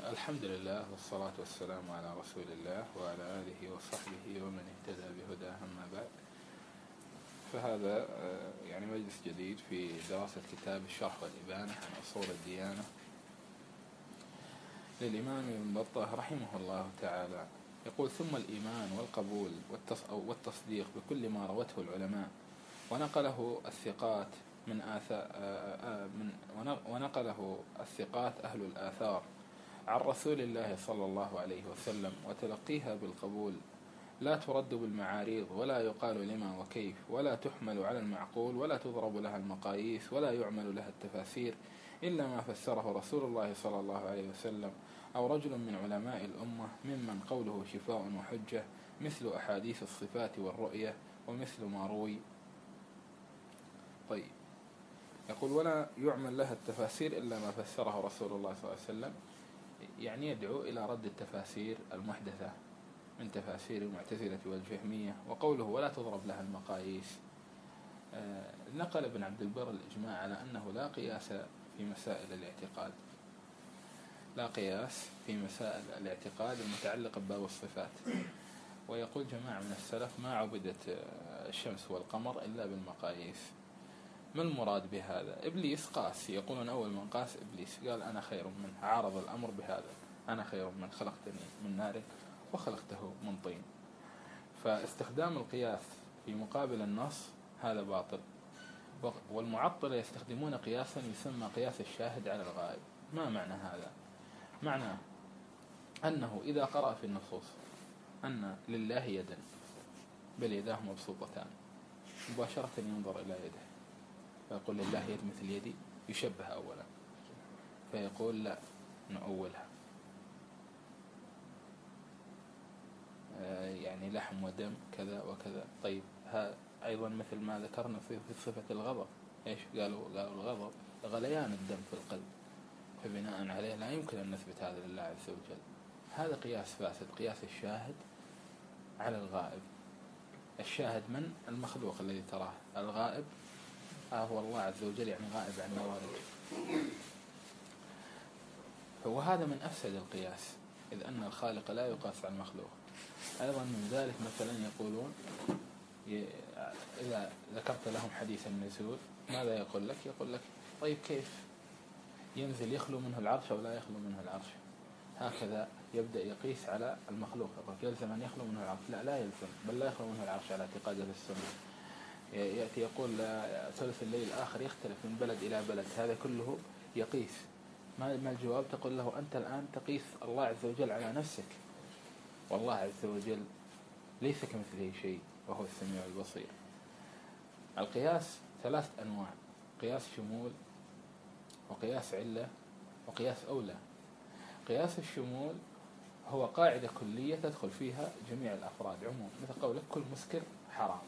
الحمد لله والصلاة والسلام على رسول الله وعلى آله وصحبه ومن اهتدى بهداه، أما بعد. فهذا يعني مجلس جديد في دراسة كتاب الشرح والإبانة عن أصول الديانة للإمام ابن بطة رحمه الله تعالى. يقول: ثم الإيمان والقبول والتصديق بكل ما روته العلماء ونقله الثقات ونقله الثقات أهل الآثار عن رسول الله صلى الله عليه وسلم، وتلقيها بالقبول، لا ترد بالمعاريض، ولا يقال لما وكيف، ولا تحمل على المعقول، ولا تضرب لها المقاييس، ولا يعمل لها التفاسير إلا ما فسره رسول الله صلى الله عليه وسلم أو رجل من علماء الأمة ممن قوله شفاء وحجة، مثل أحاديث الصفات والرؤية ومثل ما روي. طيب، يقول: ولا يعمل لها التفاسير إلا ما فسره رسول الله صلى الله عليه وسلم، يعني يدعو إلى رد التفاسير المحدثة من تفاسير المعتزلة والجهمية. وقوله ولا تضرب لها المقاييس، نقل ابن عبد البر الإجماع على أنه لا قياس في مسائل الاعتقاد، لا قياس في مسائل الاعتقاد المتعلقة بباب الصفات. ويقول جماعة من السلف: ما عبدت الشمس والقمر إلا بالمقاييس. ما المراد بهذا؟ إبليس قاس، يقولون أول من قاس إبليس، قال أنا خير منه، عارض الأمر بهذا: أنا خير من خلقتني من نار وخلقته من طين. فاستخدام القياس في مقابل النص هذا باطل. والمعطلة يستخدمون قياسا يسمى قياس الشاهد على الغائب. ما معنى هذا؟ معنى أنه إذا قرأ في النصوص أن لله يدا بل يداه مبسوطتان، مباشرة ينظر إلى يده فيقول لله يد مثل يدي، يشبه أولا، فيقول لا نؤولها، يعني لحم ودم كذا وكذا. طيب، أيضا مثل ما ذكرنا في صفة الغضب، إيش قالوا الغضب غليان الدم في القلب، فبناء عليه لا يمكن أن نثبت هذا لله عز وجل. هذا قياس فاسد، قياس الشاهد على الغائب. الشاهد من؟ المخلوق الذي تراه، الغائب هو الله عز وجل، يعني غائب عن موارد. وهذا من أفسد القياس، إذ أن الخالق لا يقاس على المخلوق. أيضا من ذلك مثلا يقولون إذا ذكرت لهم حديث النزول ماذا يقول لك؟ يقول لك طيب كيف ينزل، يخلو منه العرش أو لا يخلو منه العرش؟ هكذا يبدأ يقيس على المخلوق، يلزم أن يخلو منه العرش. لا يلزم، بل لا يخلو منه العرش على اعتقاد أهل السنة. يأتي يقول ثلث الليل الآخر يختلف من بلد إلى بلد، هذا كله يقيس. ما الجواب؟ تقول له أنت الآن تقيس الله عز وجل على نفسك، والله عز وجل ليس كمثله شيء وهو السميع البصير. القياس 3 أنواع: قياس شمول، وقياس علة، وقياس أولى. قياس الشمول هو قاعدة كلية تدخل فيها جميع الأفراد عموم، مثل قولك كل مسكر حرام،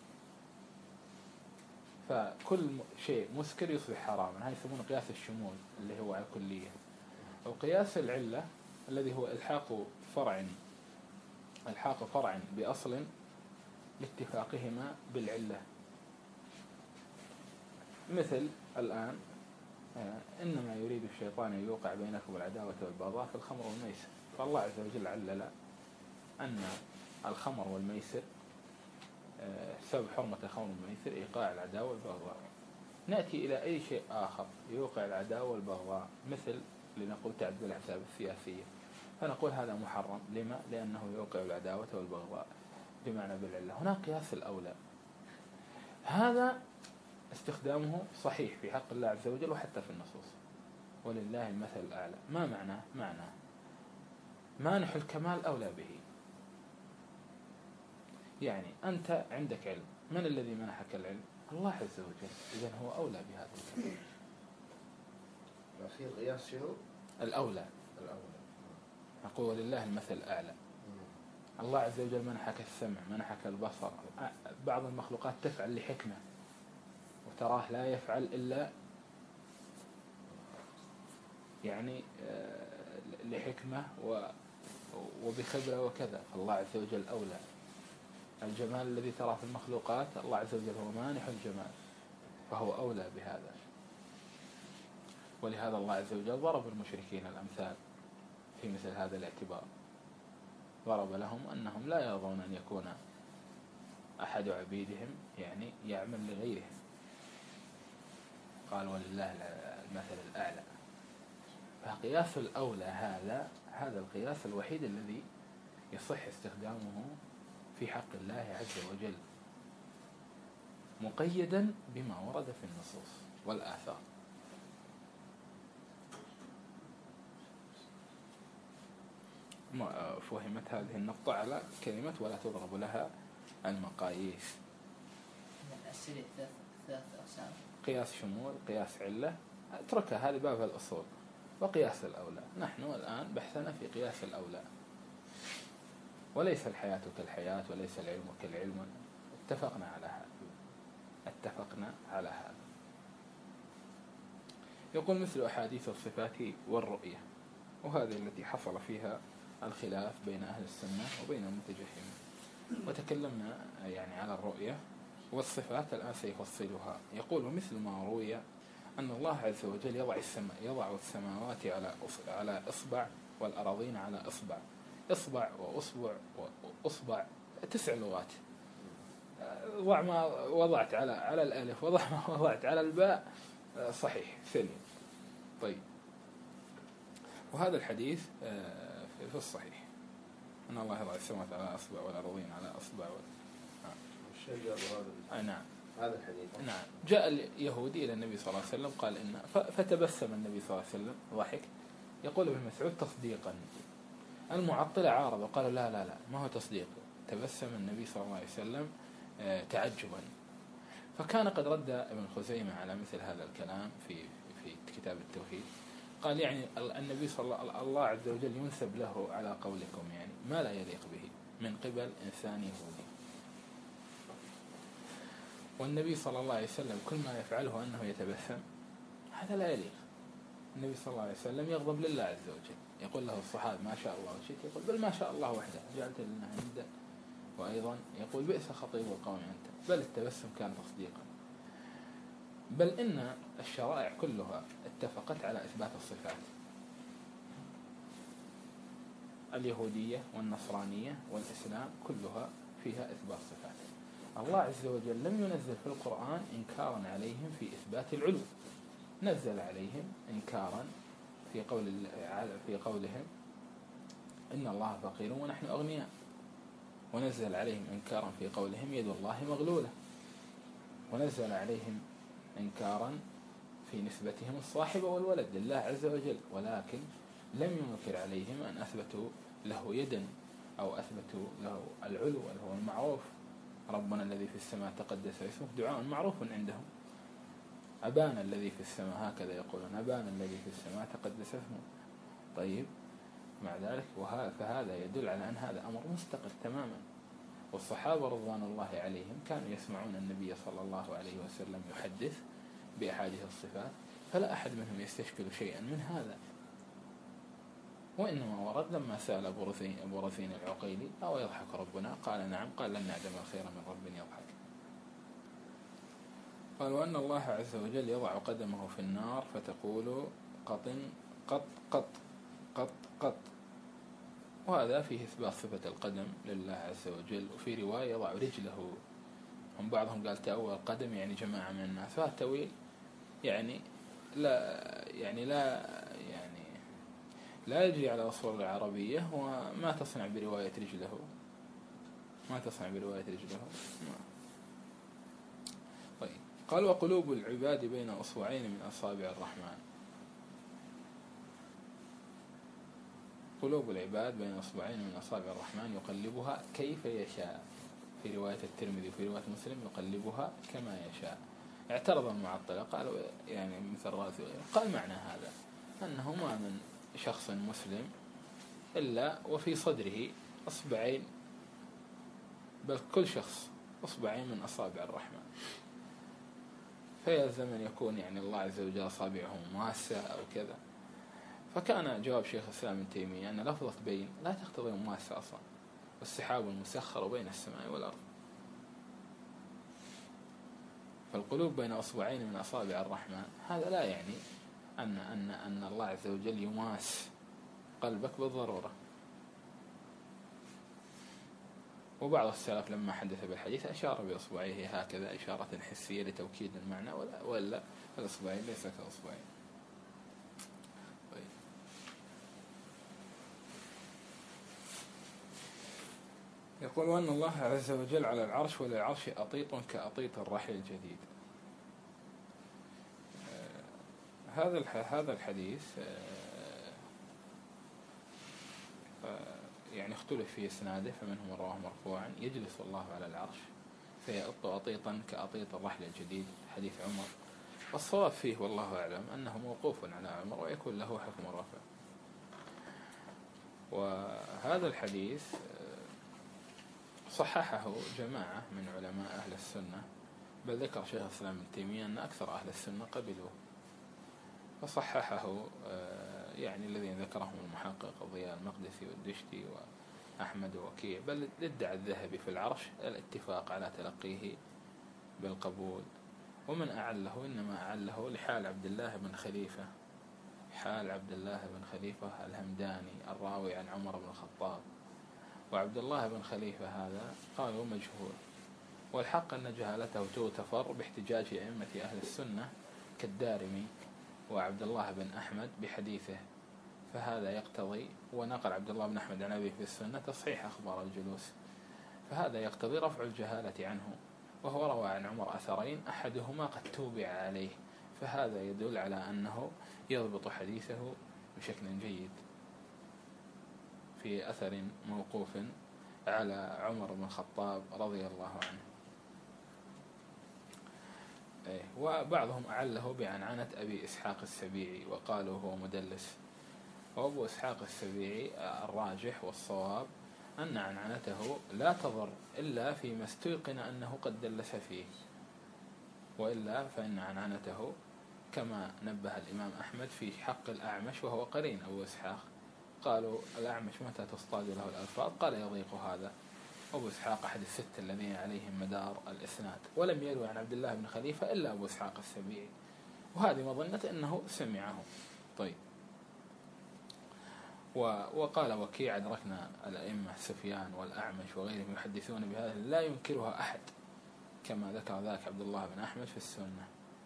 فكل شيء مسكر يصبح حراما، هذا يسمونه قياس الشمول اللي هو على الكلية. وقياس العلة الذي هو إلحاق فرع بأصل لاتفاقهما بالعلة. مثل الآن إنما يريد الشيطان أن يوقع بينكم العداوة والبغضاء في الخمر والميسر، فالله عز وجل علل أن الخمر والميسر سبب حرمة الخمر والميسر إيقاع العداوة والبغضاء. نأتي إلى أي شيء آخر يوقع العداوة والبغضاء، مثل لنقول تعدد الأحزاب السياسية، فنقول هذا محرم. لما؟ لأنه يوقع العداوة والبغضاء بمعنى بالعلة. هنا قياس الأولى، هذا استخدامه صحيح في حق الله عز وجل وحتى في النصوص، ولله المثل الأعلى. ما معناه مانح الكمال أولى به. يعني أنت عندك علم، من الذي منحك العلم؟ الله عز وجل، إذن هو أولى بهذا الكمال. في قياس شنو؟ الأولى. نقول ولله المثل الأعلى. الله عز وجل منحك السمع، منحك البصر. بعض المخلوقات تفعل لحكمة، وتراه لا يفعل إلا يعني لحكمة وبخبرة وكذا، فالله عز وجل أولى. الجمال الذي تراه في المخلوقات الله عز وجل هو مانح الجمال، فهو أولى بهذا. ولهذا الله عز وجل ضرب المشركين الأمثال في مثل هذا الاعتبار. ضرب لهم أنهم لا يرضون أن يكون أحد عبيدهم يعني يعمل لغيرهم، قال ولله المثل الأعلى. فقياس الأولى هذا القياس الوحيد الذي يصح استخدامه في حق الله عز وجل، مقيدا بما ورد في النصوص والآثار. فهمت هذه النقطة على كلمة ولا تضرب لها المقاييس. الأسئلة ثلاث أقسام: قياس شمول، قياس علة، اتركها هذه باب الأصول، وقياس الأولى. نحن الآن بحثنا في قياس الأولى. وليس الحياة كالحياة وليس العلم كالعلم، اتفقنا على هذا. يقول مثل أحاديث الصفات والرؤية، وهذه التي حصل فيها الخلاف بين أهل السنة وبين المتجهمين. وتكلمنا يعني على الرؤية والصفات، الآن سيفصلها. يقول ومثل ما روي أن الله عز وجل يضع السماوات على إصبع والأراضين على إصبع. إصبع وأصبع وأصبع 9 لغات. وضع ما وضعت على الألف، وضع ما وضعت على الباء، صحيح سليم. طيب، وهذا الحديث في الصحيح أن الله يضع السماوات على أصبع والأراضين على أصبع نعم، هذا الحديث. نعم. جاء اليهودي إلى النبي صلى الله عليه وسلم قال فتبسم النبي صلى الله عليه وسلم ضحك. يقول ابن مسعود تصديقا. المعطلة عارضوا قالوا لا ما هو تصديق. تبسم النبي صلى الله عليه وسلم تعجبا. فكان قد رد ابن خزيمة على مثل هذا الكلام في كتاب التوحيد. قال يعني النبي الله عز وجل ينسب له على قولكم يعني ما لا يليق به من قبل إنسان يهودي. والنبي صلى الله عليه وسلم كل ما يفعله أنه يتبسم، هذا لا يليق. النبي صلى الله عليه وسلم يغضب لله عز وجل. يقول له الصحابة ما شاء الله وشئت، يقول بل ما شاء الله وحده جعلت لنا ندا. وأيضا يقول بئس خطيب القوم أنت. بل التبسم كان تصديقا. بل إن الشرائع كلها اتفقت على إثبات الصفات. اليهودية والنصرانية والإسلام كلها فيها إثبات صفات. الله عز وجل لم ينزل في القرآن إنكارا عليهم في إثبات العلو، نزل عليهم إنكارا في قولهم إن الله فقير ونحن أغنياء، ونزل عليهم إنكارا في قولهم يد الله مغلولة، ونزل عليهم إنكارا في نسبتهم الصاحب والولد لله عز وجل. ولكن لم ينكر عليهم أن أثبتوا له يدا أو أثبتوا له العلو اللي هو المعروف. ربنا الذي في السماء تقدس اسمه دعاء معروف عندهم. أبانا الذي في السماء، هكذا يقولون أبانا الذي في السماء تقدس اسمه. طيب، مع ذلك فهذا يدل على أن هذا أمر مستقل تماما. والصحابة رضوان الله عليهم كانوا يسمعون النبي صلى الله عليه وسلم يحدث بأحاديث الصفات، فلا أحد منهم يستشكل شيئا من هذا. وإنما ورد لما سأل أبو رزين العقيلي أو يضحك ربنا؟ قال نعم. قال لن نعدم الخير من رب يضحك. قال وأن الله عز وجل يضع قدمه في النار فتقول قط قط قط قط قط. وهذا فيه إثبات صفة القدم لله عز وجل. وفي رواية يضع رجله، هم بعضهم قال تأويل قدم يعني جماعة من الناس، فهذا تأويل يعني لا يجري على الأصول العربية. وما تصنع برواية رجله، طيب. قال وقلوب العباد بين أصبعين من أصابع الرحمن. قلوب العباد بين أصبعين من أصابع الرحمن يقلبها كيف يشاء. في رواية الترمذي وفي رواية مسلم يقلبها كما يشاء. اعترض المعطلة قالوا يعني مثل الرازي وغيره، قال معنى هذا أنه ما من شخص مسلم إلا وفي صدره أصبعين، بل كل شخص أصبعين من أصابع الرحمن. فيلزم أن يكون يعني الله عز وجل أصابعه مواسة أو كذا. فكان جواب شيخ الإسلام ابن تيمية أن لفظة بين لا تقتضي مواسة أصلا، والسحاب المسخر بين السماء والأرض. فالقلوب بين أصبعين من أصابع الرحمن هذا لا يعني أن الله عز وجل يماس قلبك بالضرورة. وبعض السلف لما حدث بالحديث أشار بإصبعيه هكذا إشارة حسية لتوكيد المعنى، ولا الإصبعين ليس كإصبعين. طيب. يقول وأن الله عز وجل على العرش، وللعرش أطيط كأطيط الرحل الجديد. هذا الحديث يعني اختلف في إسناده، فمنهم من رواه مرفوعا يجلس الله على العرش فيأط أطيطا كأطيط الرحل الجديد، حديث عمر. والصواب فيه والله أعلم أنه موقوف على عمر ويكون له حكم رفع. وهذا الحديث صححه جماعة من علماء أهل السنة، بل ذكر شيخ الإسلام ابن تيمية أن أكثر أهل السنة قبلوه، وصححه يعني الذين ذكرهم المحقق ضياء المقدسي والدشتي وأحمد ووكيع، بل ادعى الذهبي في العرش الاتفاق على تلقيه بالقبول. ومن أعله إنما أعله لحال عبد الله بن خليفة، حال عبد الله بن خليفة الهمداني الراوي عن عمر بن الخطاب. وعبد الله بن خليفة هذا قالوا مجهول، والحق أن جهالته تغتفر باحتجاج أئمة أهل السنة كالدارمي وعبد الله بن أحمد بحديثه، فهذا يقتضي، ونقل عبد الله بن أحمد عن أبيه في السنة تصحيح أخبار الجلوس، فهذا يقتضي رفع الجهالة عنه. وهو روى عن عمر أثرين أحدهما قد توبع عليه، فهذا يدل على أنه يضبط حديثه بشكل جيد. في أثر موقوف على عمر بن الخطاب رضي الله عنه. وبعضهم أعله بعنعنة أبي إسحاق السبيعي وقالوا هو مدلس. وأبو إسحاق السبيعي الراجح والصواب أن عنعنته لا تضر إلا فيما استيقن أنه قد دلس فيه، وإلا فإن عنعنته كما نبه الإمام أحمد في حق الأعمش وهو قرين أبو إسحاق، قالوا الأعمش متى تصطاد له الألفاظ؟ قال يضيق هذا. أبو إسحاق أحد الستة الذين عليهم مدار الإسناد، ولم يروي عن عبد الله بن خليفة إلا أبو إسحاق السبيعي، وهذه مظنة أنه سمعه. طيب. وقال وكيع أدركنا الأئمة سفيان والأعمش وغيرهم يحدثون بهذا لا ينكرها أحد، كما ذكر ذلك عبد الله بن أحمد في السنة،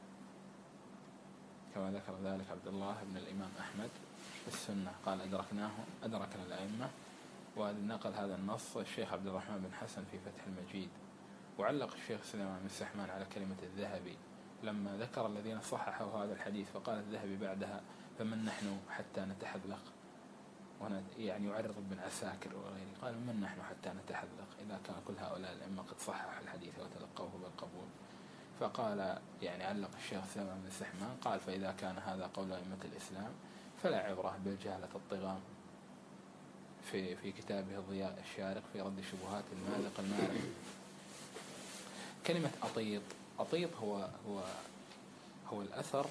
كما ذكر ذلك عبد الله بن الإمام أحمد في السنة، قال أدركنا الأئمة. ونقل هذا النص الشيخ عبد الرحمن بن حسن في فتح المجيد. وعلق الشيخ سليمان بن سحمان على كلمة الذهبي لما ذكر الذين صححوا هذا الحديث، فقال الذهبي بعدها فمن نحن حتى نتحذلق، يعني يعرض بن عساكر وغيره، قال من نحن حتى نتحذلق إذا كان كل هؤلاء الأئمة قد صححوا الحديث وتلقوه بالقبول. فقال يعني علق الشيخ سليمان بن سحمان قال فإذا كان هذا قول أئمة الإسلام فلا عبرة بالجهلة الطغام، في كتابه الضياء الشارق في رد شبهات المالق المالك. كلمة أطيط هو الأثر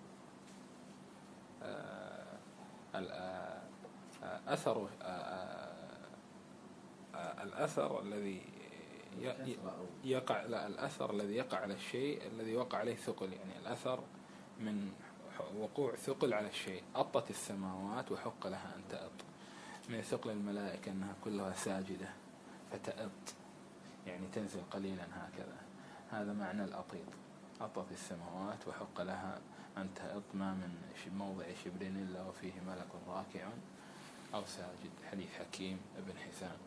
الأثر الذي يقع، لا الأثر الذي يقع على الشيء الذي وقع عليه ثقل، يعني الأثر من وقوع ثقل على الشيء. أطت السماوات وحق لها أن تأط، من ثقل الملائكة أنها كلها ساجدة فتأط، يعني تنزل قليلا هكذا، هذا معنى الأطيط. أطت السماوات وحق لها أن تأط، ما من موضع شبر إلا وفيه ملك راكع أو ساجد، حديث حكيم ابن حسام.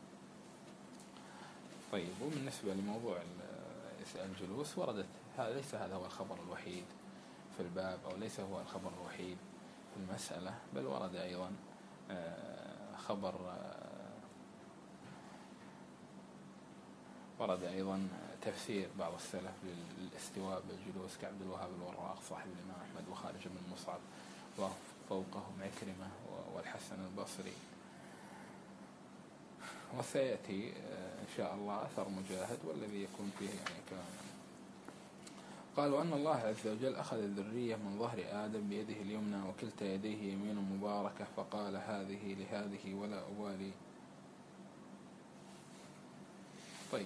طيب. وبالنسبة لموضوع الجلوس وردت، ليس هذا هو الخبر الوحيد في الباب، أو ليس هو الخبر الوحيد في المسألة، بل ورد أيضا ورد أيضا تفسير بعض السلف للاستواء بالجلوس كعبد الوهاب الوراق صاحب الإمام أحمد وخارج بن مصعب، وفوقهم عكرمة والحسن البصري. وسيأتي إن شاء الله أثر مجاهد والذي يكون فيه يعني كلام. قالوا أن الله عز وجل أخذ الذرية من ظهر آدم بيده اليمنى وكلتا يديه يمين مباركة، فقال هذه لهذه ولا أبالي. طيب.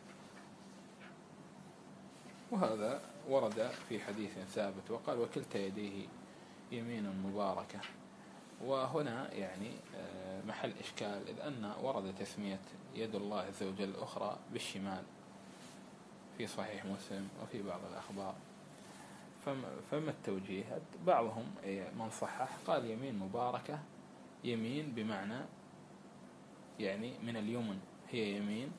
وهذا ورد في حديث ثابت، وقال وكلتا يديه يمين مباركة. وهنا يعني محل إشكال، إذ أن ورد تسمية يد الله عز وجل الأخرى بالشمال في صحيح مسلم وفي بعض الأخبار، فما التوجيه؟ بعضهم من صحح قال يمين مباركة، يمين بمعنى يعني من اليمن هي يمين،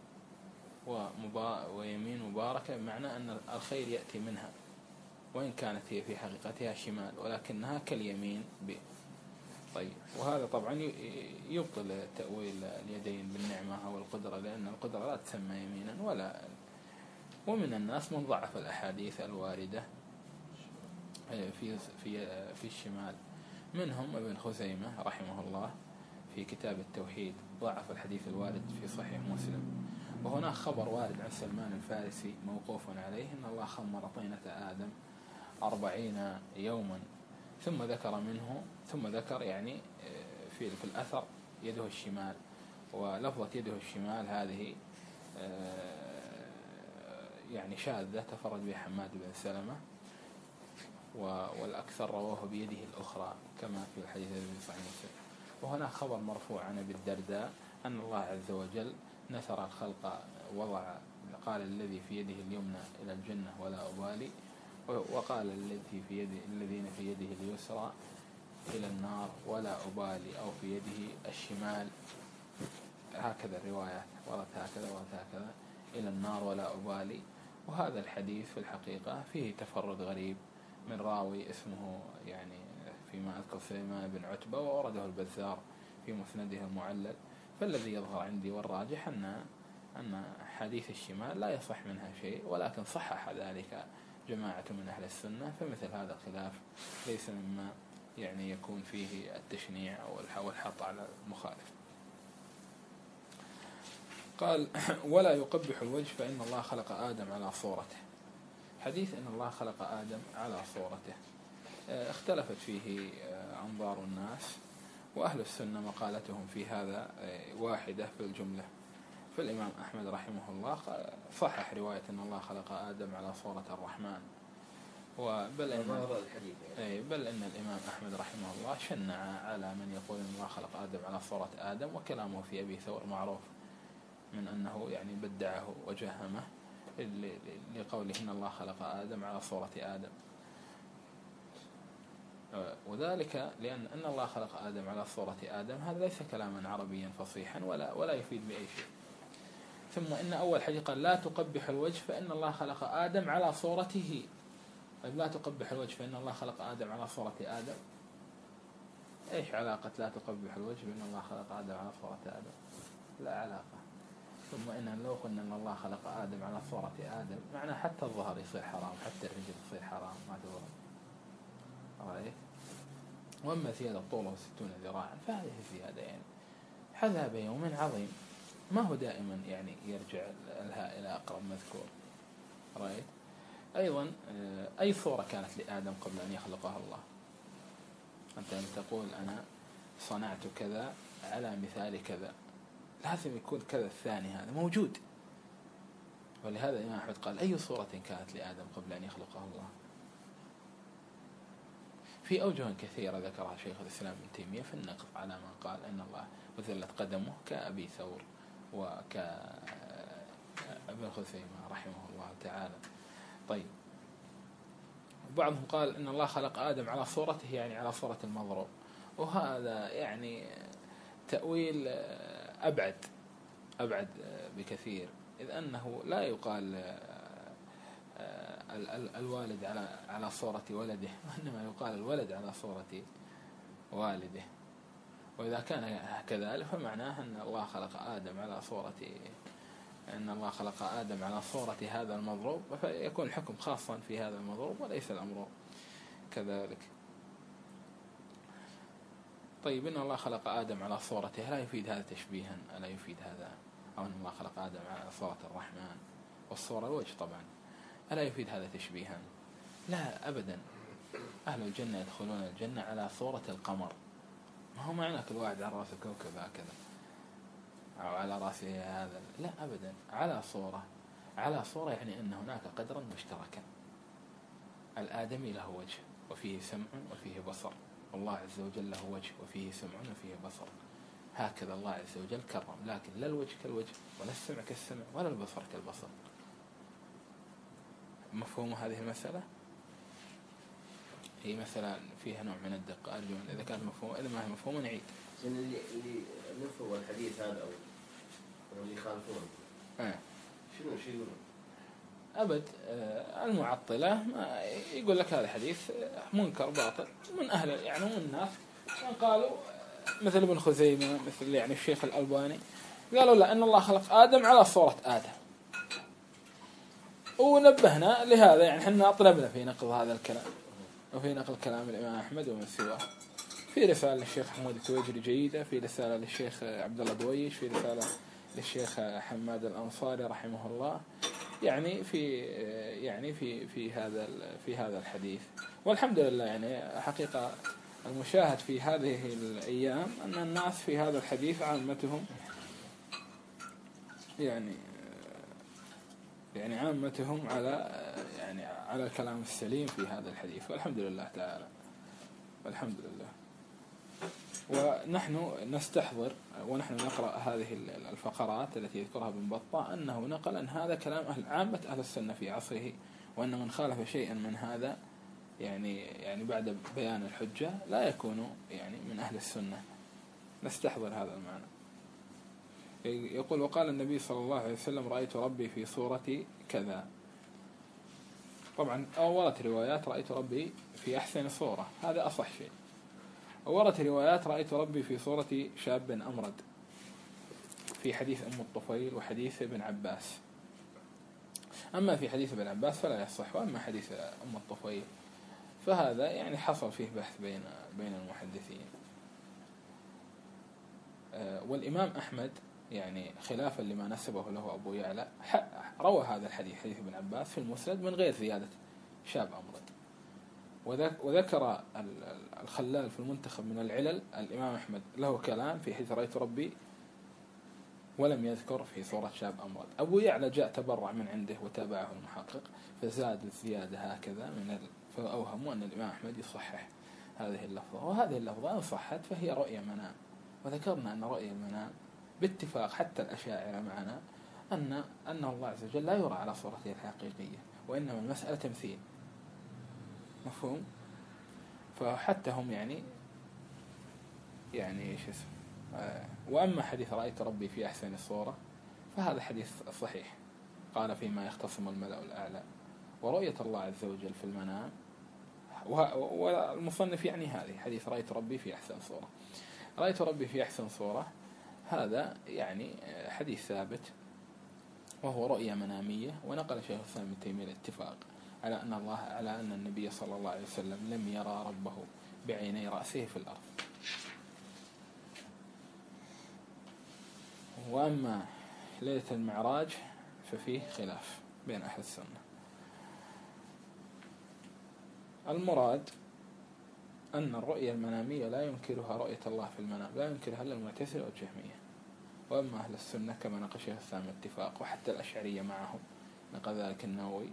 ويمين مباركة بمعنى أن الخير يأتي منها، وإن كانت هي في حقيقتها شمال ولكنها كاليمين طيب، وهذا طبعا يبطل تأويل اليدين بالنعمة أو القدرة، لأن القدرة لا تسمى يمينا ولا. ومن الناس من ضعف الأحاديث الواردة في الشمال، منهم ابن خزيمة رحمه الله في كتاب التوحيد ضعف الحديث الوارد في صحيح مسلم. وهناك خبر وارد عن سلمان الفارسي موقوف عليه أن الله خمر طينة آدم 40 يوما، ثم ذكر يعني في الأثر يده الشمال، ولفظة يده الشمال هذه يعني شاذة تفرد بها حماد بن سلمة، والأكثر رواه بيده الأخرى كما في الحديث الذي صحيح مسلم. وهنا خبر مرفوع عن أبي الدرداء أن الله عز وجل نثر الخلق، قال الذي في يده اليمنى إلى الجنة ولا أبالي، وقال الذين في يده اليسرى إلى النار ولا أبالي، أو في يده الشمال، هكذا الروايات ورد هكذا إلى النار ولا أبالي. وهذا الحديث في الحقيقة فيه تفرد غريب من راوي اسمه يعني فيما أذكر سليمان بن عتبة، وورده البزار في مسنده المعلل. فالذي يظهر عندي والراجح أن حديث الشمال لا يصح منها شيء، ولكن صحح ذلك جماعة من أهل السنة، فمثل هذا الخلاف ليس مما يعني يكون فيه التشنيع أو الحط على المخالف. قال ولا يقبح الوجه فإن الله خلق آدم على صورته. حديث إن الله خلق آدم على صورته اختلفت فيه أنظار الناس، وأهل السنة مقالتهم في هذا واحدة في الجملة. فالإمام أحمد رحمه الله صحح رواية أن الله خلق آدم على صورة الرحمن، بل إن الإمام أحمد رحمه الله شنع على من يقول أن الله خلق آدم على صورة آدم، وكلامه في أبي ثور معروف من أنه يعني بدعه وجهمه لقوله إن الله خلق آدم على صورة آدم، وذلك لأن الله خلق آدم على صورة آدم هذا ليس كلاما عربيا فصيحا ولا يفيد بأي شيء. ثم إن أول حاجة قال لا تقبح الوجه فإن الله خلق آدم على صورته. طيب لا تقبح الوجه فإن الله خلق آدم على صورة آدم، إيش علاقة لا تقبح الوجه بأن الله خلق آدم على صورة آدم؟ لا علاقة. ثم إن لو قلنا أن الله خلق آدم على صورة آدم معناه حتى الظهر يصير حرام، حتى الرجل يصير حرام، ما تقول رأيك؟ وأما زيادة طوله 60 ذراعا فهذه زيادة يعني حذاب يوم عظيم، ما هو دائما يعني يرجع الهاء إلى أقرب مذكور. رأيت؟ أيضا أي صورة كانت لآدم قبل أن يخلقها الله؟ أنت تقول أنا صنعت كذا على مثال كذا، لازم يكون كذا الثاني هذا موجود. ولهذا الإمام أحمد قال أي صورة كانت لآدم قبل أن يخلقها الله؟ في أوجه كثيرة ذكرها شيخ الإسلام ابن تيمية في النقد على من قال أن الله وذلت قدمه كأبي ثور وكأبي خزيمة رحمه الله تعالى. طيب بعضهم قال إن الله خلق آدم على صورته يعني على صورة المضروب، وهذا يعني تأويل أبعد بكثير، إذ أنه لا يقال الوالد على صورة ولده، وإنما يقال الولد على صورة والده. وإذا كان كذلك فمعناه أن الله خلق آدم على صورة هذا المضروب، فيكون الحكم خاصا في هذا المضروب وليس الأمر كذلك. طيب إن الله خلق آدم على صورته لا يفيد هذا تشبيها، لا يفيد هذا، أو أن الله خلق آدم على صورة الرحمن والصورة الوجه طبعا، ألا يفيد هذا تشبيها؟ لا أبدا. أهل الجنة يدخلون الجنة على صورة القمر، ما هو معنى كل واحد على رأسه كوكب هكذا أو على رأسه هذا، لا أبدا، على صورة يعني أن هناك قدرا مشتركا. الآدمي له وجه وفيه سمع وفيه بصر والله عز وجل له وجه وفيه سمع وفيه بصر، هكذا الله عز وجل كرم، لكن لا الوجه كالوجه ولا السمع كالسمع ولا البصر كالبصر. مفهوم هذه المسألة؟ هي مثلا فيها نوع من الدقة، أرجو إذا كانت مفهومة، إذا ما هي مفهومة نعيد. اللي نفوا الحديث هذا أو اللي يخالفون شنو يقولون؟ أبد المعطلة ما يقول لك هذا حديث منكر باطل من أهل يعني من الناس، من قالوا مثل ابن خزيمة، مثل يعني الشيخ الألباني، قالوا لا أن الله خلق آدم على صورة آدم، ونبهنا لهذا. يعني حنا أطلبنا في نقض هذا الكلام وفي نقل كلام الإمام أحمد ومن سواه، في رسالة للشيخ حمود التويجري جيدة، في رسالة للشيخ عبد الله دويش، في رسالة للشيخ حماد الأنصاري رحمه الله، يعني في هذا الحديث. والحمد لله يعني حقيقة المشاهد في هذه الأيام أن الناس في هذا الحديث عامتهم يعني عامتهم على الكلام السليم في هذا الحديث، والحمد لله تعالى، والحمد لله. ونحن نستحضر ونحن نقرأ هذه الفقرات التي يذكرها ابن بطة أنه نقل أن هذا كلام عامة أهل السنة في عصره، وأن من خالف شيئا من هذا يعني بعد بيان الحجة لا يكون يعني من أهل السنة. نستحضر هذا المعنى. يقول وقال النبي صلى الله عليه وسلم رأيت ربي في صورة كذا. طبعا أولت روايات رأيت ربي في أحسن صورة، هذا أصح شيء. أولت روايات رأيت ربي في صورة شاب أمرد في حديث أم الطفيل وحديث ابن عباس. أما في حديث ابن عباس فلا يصح، وأما حديث أم الطفيل فهذا يعني حصل فيه بحث بين المحدثين. والإمام أحمد يعني خلافا لما نسبه له أبو يعلى روى هذا الحديث حديث ابن عباس في المسند من غير زيادة شاب أمرد. وذكر الخلال في المنتخب من العلل الإمام أحمد له كلام في حديث رأيت ربي ولم يذكر في صورة شاب أمرد. أبو يعلى جاء تبرع من عنده وتابعه المحقق فزاد الزيادة هكذا فأوهموا أن الإمام أحمد يصحح هذه اللفظة، وهذه اللفظة إن صحت فهي رؤية منام. وذكرنا أن رؤية المنام باتفاق حتى الأشاعرة معنا أن الله عز وجل لا يرى على صورته الحقيقية، وإنما المسألة تمثيل. مفهوم؟ فحتى هم يعني ايش اسمه. وأما حديث رأيت ربي في أحسن الصورة فهذا حديث صحيح، قال فيما يختصم الملأ الأعلى. ورؤية الله عز وجل في المنام، والمصنف يعني هذه حديث رأيت ربي في أحسن صورة. رأيت ربي في أحسن صورة هذا يعني حديث ثابت وهو رؤية منامية. ونقل شيخ الإسلام ابن تيمية الاتفاق على أن النبي صلى الله عليه وسلم لم يرى ربه بعيني رأسه في الأرض. وأما ليلة المعراج ففيه خلاف بين أهل السنة. المراد أن الرؤية المنامية لا ينكرها رؤية الله في المنام، لا ينكرها إلا المعتزلة والجهمية. وأما أهل السنة كما نقل شيخ الإسلام اتفاق، وحتى الأشعرية معهم نقل ذلك النووي،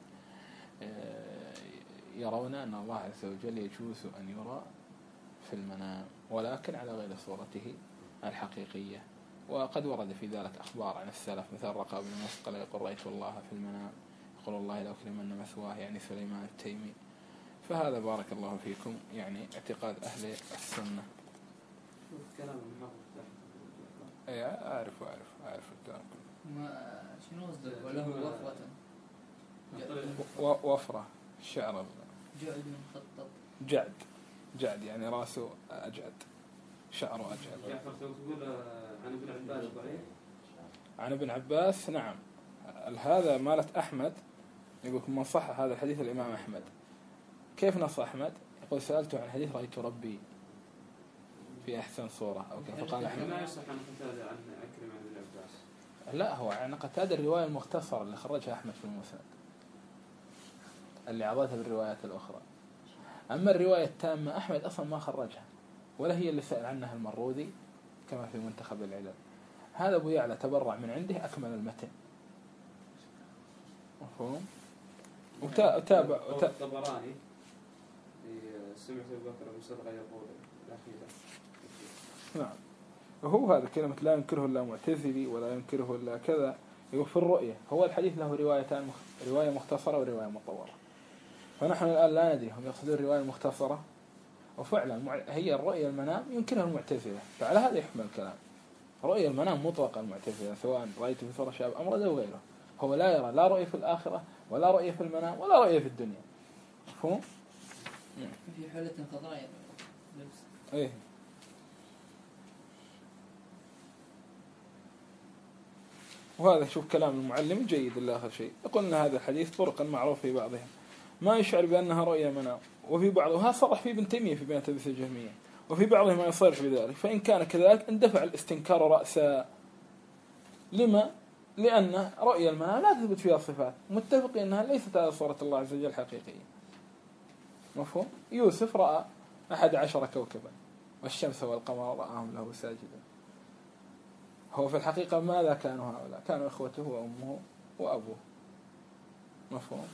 يرون أن الله عز وجل يجوز أن يرى في المنام ولكن على غير صورته الحقيقية. وقد ورد في ذلك أخبار عن السلف مثل رقاب بن مسقل يقول رأيت الله في المنام، يقول الله لو كرمن مثواه يعني سليمان التيمي. فهذا بارك الله فيكم يعني اعتقاد أهل السنة. كلام أعرف الكلام. ما شنو قصدك؟ وله وفرة الشعر جعد مخطط. جعد يعني راسه أجعد، شعره أجعد. جعفر تقول عن ابن عباس ضعيف؟ عن ابن عباس نعم. هذا مالة أحمد يقول من صح هذا الحديث الإمام أحمد. كيف نص أحمد؟ يقول سألته عن حديث رأيت ربي في أحسن صورة أو كيف قال أحمد. ما يصح عن قتادة عن أكرم عن ابن عباس. لا هو عن قتادة الرواية المختصرة اللي خرجها أحمد في المسند اللي عضتها بالروايات الأخرى. أما الرواية التامة أحمد أصلا ما خرجها ولا هي اللي سأل عنها المروذي كما في منتخب العلل. هذا أبو يعلى تبرع من عنده أكمل المتن. مفهوم؟ وتابع الطبراني سمعت أبو بكر بن سرقة يقول الأخيرة. نعم. وهو هذا كلمة لا ينكره إلا معتزلي ولا ينكره إلا كذا. يقول في الرؤية هو الحديث له روايتان، رواية مختصرة ورواية مطولة. فنحن الآن لا ندري هم يقصدون الرواية المختصرة، وفعلا هي الرؤية المنام ينكرها المعتزلة، فعلى هذا يحمل الكلام. رؤية المنام مطلقة المعتزلة، سواء رأيت في صورة شاب أمرد أو غيره، هو لا يرى لا رؤية في الآخرة ولا رؤية في المنام ولا رؤية في الدنيا. مفهوم؟ في حلة خضراء لبس. إيه. وهذا شوف كلام المعلم جيد إلا آخر شيء، يقول أن هذا الحديث طرقا معروف في بعضهم ما يشعر بأنها رؤية منام، وفي بعضها صرح فيه ابن تيمية في بيان تلبيس الجهمية، وفي بعضهم ما يصرح بذلك. فإن كان كذلك اندفع الاستنكار رأسا. لما؟ لأن رؤية المنام لا تثبت فيها صفات، متفقين أنها ليست على صورة الله عز وجل حقيقية. مفهوم؟ يوسف رأى 11 كوكبا والشمس والقمر رآهم له ساجدا. هو في الحقيقة ماذا كانوا هؤلاء؟ كانوا إخوته وأمه وأبوه. مفهوم؟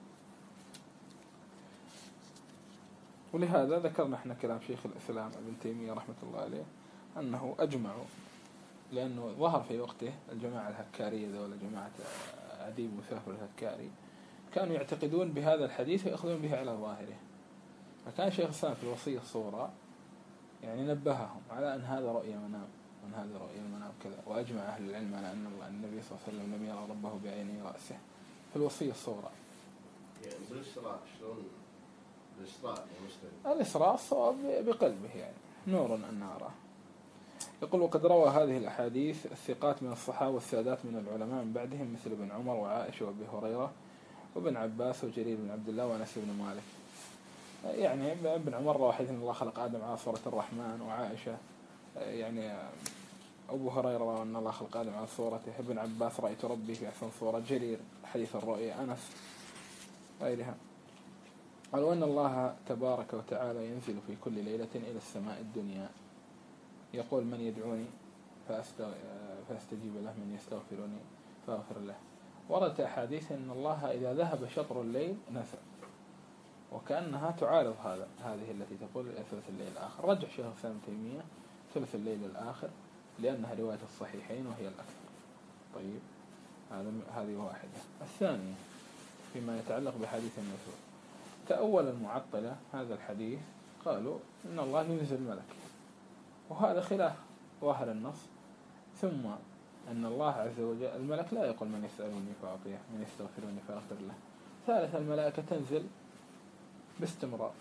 ولهذا ذكرنا احنا كلام شيخ الإسلام ابن تيمية رحمة الله عليه أنه أجمعوا، لأنه ظهر في وقته الجماعة الهكارية ولا جماعة عدي مسافر الهكاري كانوا يعتقدون بهذا الحديث ويأخذون به على ظاهره. فكان شيخ الإسلام في الوصية الصغرى يعني نبههم على أن هذا رؤية منام وأن هذا رؤية المنام كذا، وأجمع أهل العلم على أن النبي صلى الله عليه وسلم لم يرى ربه بعيني رأسه في الوصية الصغرى. يعني بالإسراء شلون؟ بالإسراء يا مسلم. الإسراء الصواب بقلبه يعني نور أن أراه. يقول وقد روى هذه الأحاديث الثقات من الصحابة والسادات من العلماء من بعدهم مثل ابن عمر وعائشة وابي هريرة وابن عباس وجرير بن عبد الله وأنس بن مالك. يعني ابن عمر روى حديث أن الله خلق آدم على صورة الرحمن، وعائشة يعني أبو هريرة روى أن الله خلق آدم على صورته، ابن عباس رأيت ربي في أحسن صورة، جرير حديث الرؤيا، أنس غيرها. قالوا أن الله تبارك وتعالى ينزل في كل ليلة إلى السماء الدنيا يقول من يدعوني فأستجيب له، من يستغفرني فأغفر له. وردت أحاديث أن الله إذا ذهب شطر الليل نزل، وكأنها تعارض هذه التي تقول ثلث الليل الآخر. رجح شيخ الإسلام ابن تيمية ثلث الليل الآخر لأنها رواية الصحيحين وهي الأكثر. طيب هذه واحدة. الثانية فيما يتعلق بحديث النزول، تأول المعطلة هذا الحديث قالوا إن الله ينزل ملك، وهذا خلاف ظاهر النص. ثم أن الله عز وجل الملك لا يقول من يسألني فأعطيه، من يستغفرني فأغفر له. ثالث الملائكة تنزل باستمرار،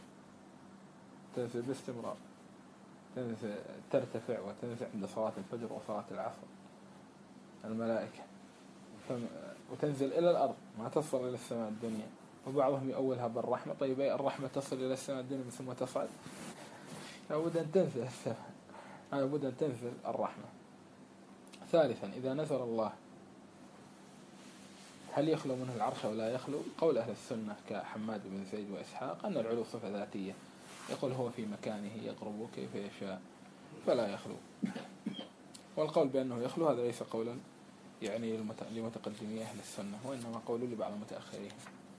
ترتفع وتنزل عند صلاة الفجر وصلاة العصر الملائكة، وتنزل إلى الأرض ما تصل إلى السماء الدنيا. وبعضهم يؤولها بالرحمة. طيب الرحمة تصل إلى السماء الدنيا ثم تصعد؟ لابد أن تنزل السماء، لابد أن تنزل الرحمة. ثالثا إذا نزل الله هل يخلو منه العرش أو لا يخلو؟ قول أهل السنة كحماد بن زيد وإسحاق أن العلو صفة ذاتية، يقول هو في مكانه يقرب كيف يشاء فلا يخلو. والقول بأنه يخلو هذا ليس قولا يعني لمتقدمي أهل السنة، وإنما قول لبعض متأخرين،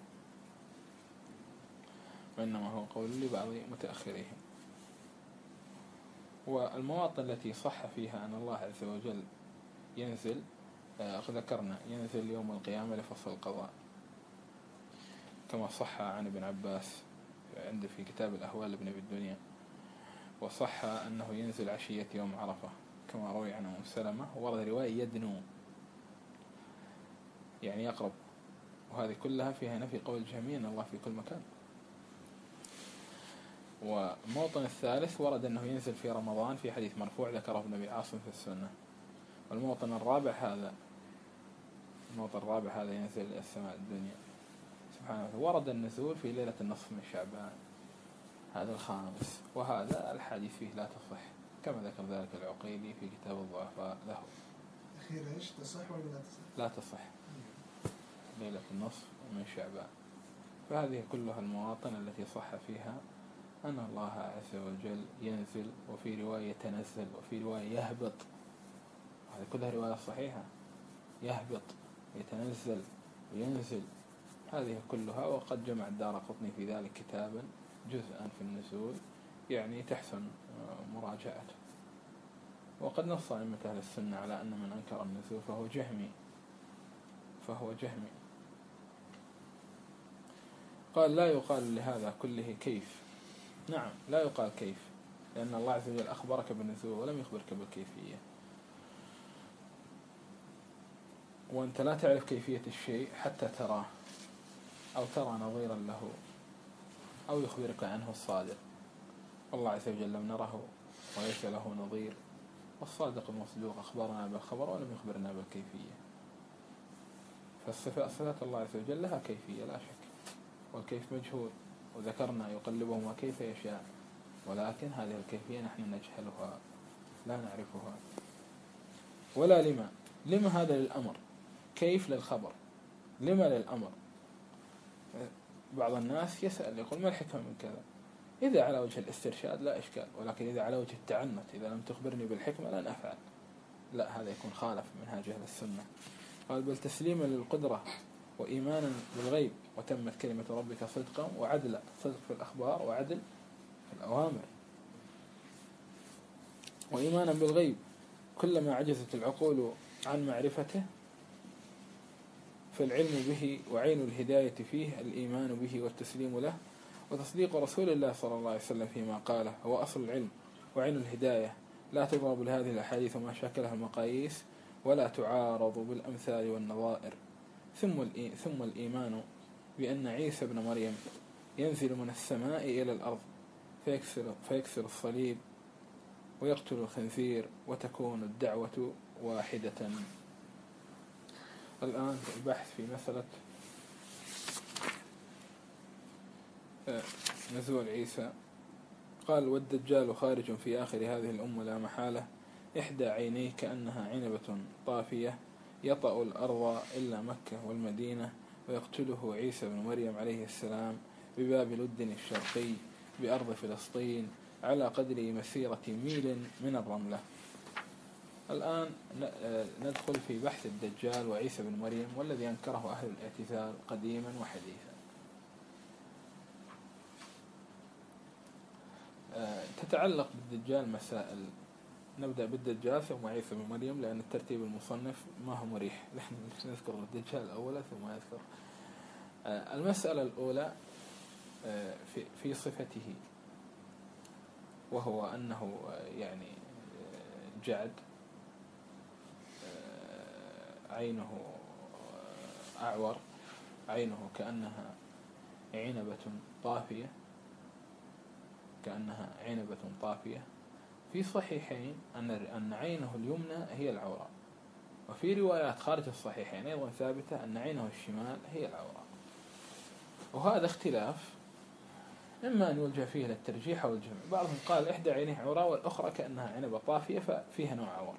والمواطن التي صح فيها أن الله عز وجل ينزل ذكرنا ينزل يوم القيامة لفصل القضاء كما صح عن ابن عباس عند في كتاب الأهوال لابن أبي الدنيا، وصح أنه ينزل عشية يوم عرفة كما روي عن أم سلمة، ورد رواية يدنو يعني يقرب، وهذه كلها فيها نفي قول الجهمية أن الله في كل مكان. والموطن الثالث ورد أنه ينزل في رمضان في حديث مرفوع ذكره ابن أبي عاصم في السنة. والموطن الرابع هذا ينزل إلى السماء الدنيا سبحانه وتعالى. ورد النزول في ليلة النصف من شعبان هذا الخامس، وهذا الحديث فيه لا تصح كما ذكر ذلك العقيلي في كتاب الضعفاء له. أخيرا إيش تصح ولا لا تصح؟ لا تصح ليلة النصف من شعبان. فهذه كلها المواطن التي صح فيها أن الله عز وجل ينزل، وفي رواية يتنزل، وفي رواية يهبط. هذه كلها رواية صحيحة، يهبط يتنزل وينزل، هذه كلها. وقد جمع الدارقطني في ذلك كتابا جزءا في النزول يعني تحسن مراجعته. وقد نص أئمة أهل السنة على أن من أنكر النزول فهو جهمي. قال لا يقال لهذا كله كيف. نعم لا يقال كيف، لأن الله عز وجل أخبرك بالنزول ولم يخبرك بالكيفية، وأنت لا تعرف كيفية الشيء حتى تراه أو ترى نظيرا له أو يخبرك عنه الصادق. الله عز وجل لم نره وليس له نظير، والصادق المصدوق أخبرنا بالخبر ولم يخبرنا بالكيفية. فالصفات الله عز وجل لها كيفية لا شك، والكيف مجهول، وذكرنا يقلبهما كيف يشاء، ولكن هذه الكيفية نحن نجهلها لا نعرفها. ولا لما هذا للأمر، كيف للخبر، لما للأمر. بعض الناس يسأل يقول ما الحكمة من كذا؟ إذا على وجه الاسترشاد لا إشكال، ولكن إذا على وجه التعنت، إذا لم تخبرني بالحكمة لن أفعل، لا، هذا يكون خالف منهاج أهل السنة. قال بل تسليما للقدرة وإيمانا بالغيب، وتمت كلمة ربك صدقا وعدلا، صدق في الأخبار وعدل في الأوامر. وإيمانا بالغيب كلما عجزت العقول عن معرفته فالعلم به وعين الهداية فيه الإيمان به والتسليم له، وتصديق رسول الله صلى الله عليه وسلم فيما قاله هو أصل العلم وعين الهداية، لا تضرب لهذه الأحاديث ما شكلها المقاييس ولا تعارض بالأمثال والنظائر. ثم الإيمان بأن عيسى بن مريم ينزل من السماء إلى الأرض فيكسر الصليب ويقتل الخنزير وتكون الدعوة واحدة. الآن البحث في مسألة نزول عيسى. قال والدجال خارج في آخر هذه الأمة لا محالة، إحدى عينيه كأنها عنبة طافية يطأ الأرض إلا مكة والمدينة، ويقتله عيسى بن مريم عليه السلام بباب لد الشرقي بأرض فلسطين على قدر مسيرة ميل من الرملة. الآن ندخل في بحث الدجال وعيسى بن مريم والذي أنكره أهل الاعتزال قديما وحديثا. تتعلق بالدجال مسائل. نبدأ بالدجال ثم عيسى بن مريم، لأن الترتيب المصنف ما هو مريح، نحن نذكر الدجال أولا ثم يذكر. المسألة الأولى في صفته، وهو أنه يعني جعد، عينه أعور، عينه كأنها عنبة طافية، في صحيحين أن عينه اليمنى هي العوراء، وفي روايات خارج الصحيحين أيضا ثابتة أن عينه الشمال هي العوراء. وهذا اختلاف إما أن يلجأ فيه للترجيح أو الجمع. بعضهم قال إحدى عينيه عوراء والأخرى كأنها عنبة طافية ففيها نوع عور.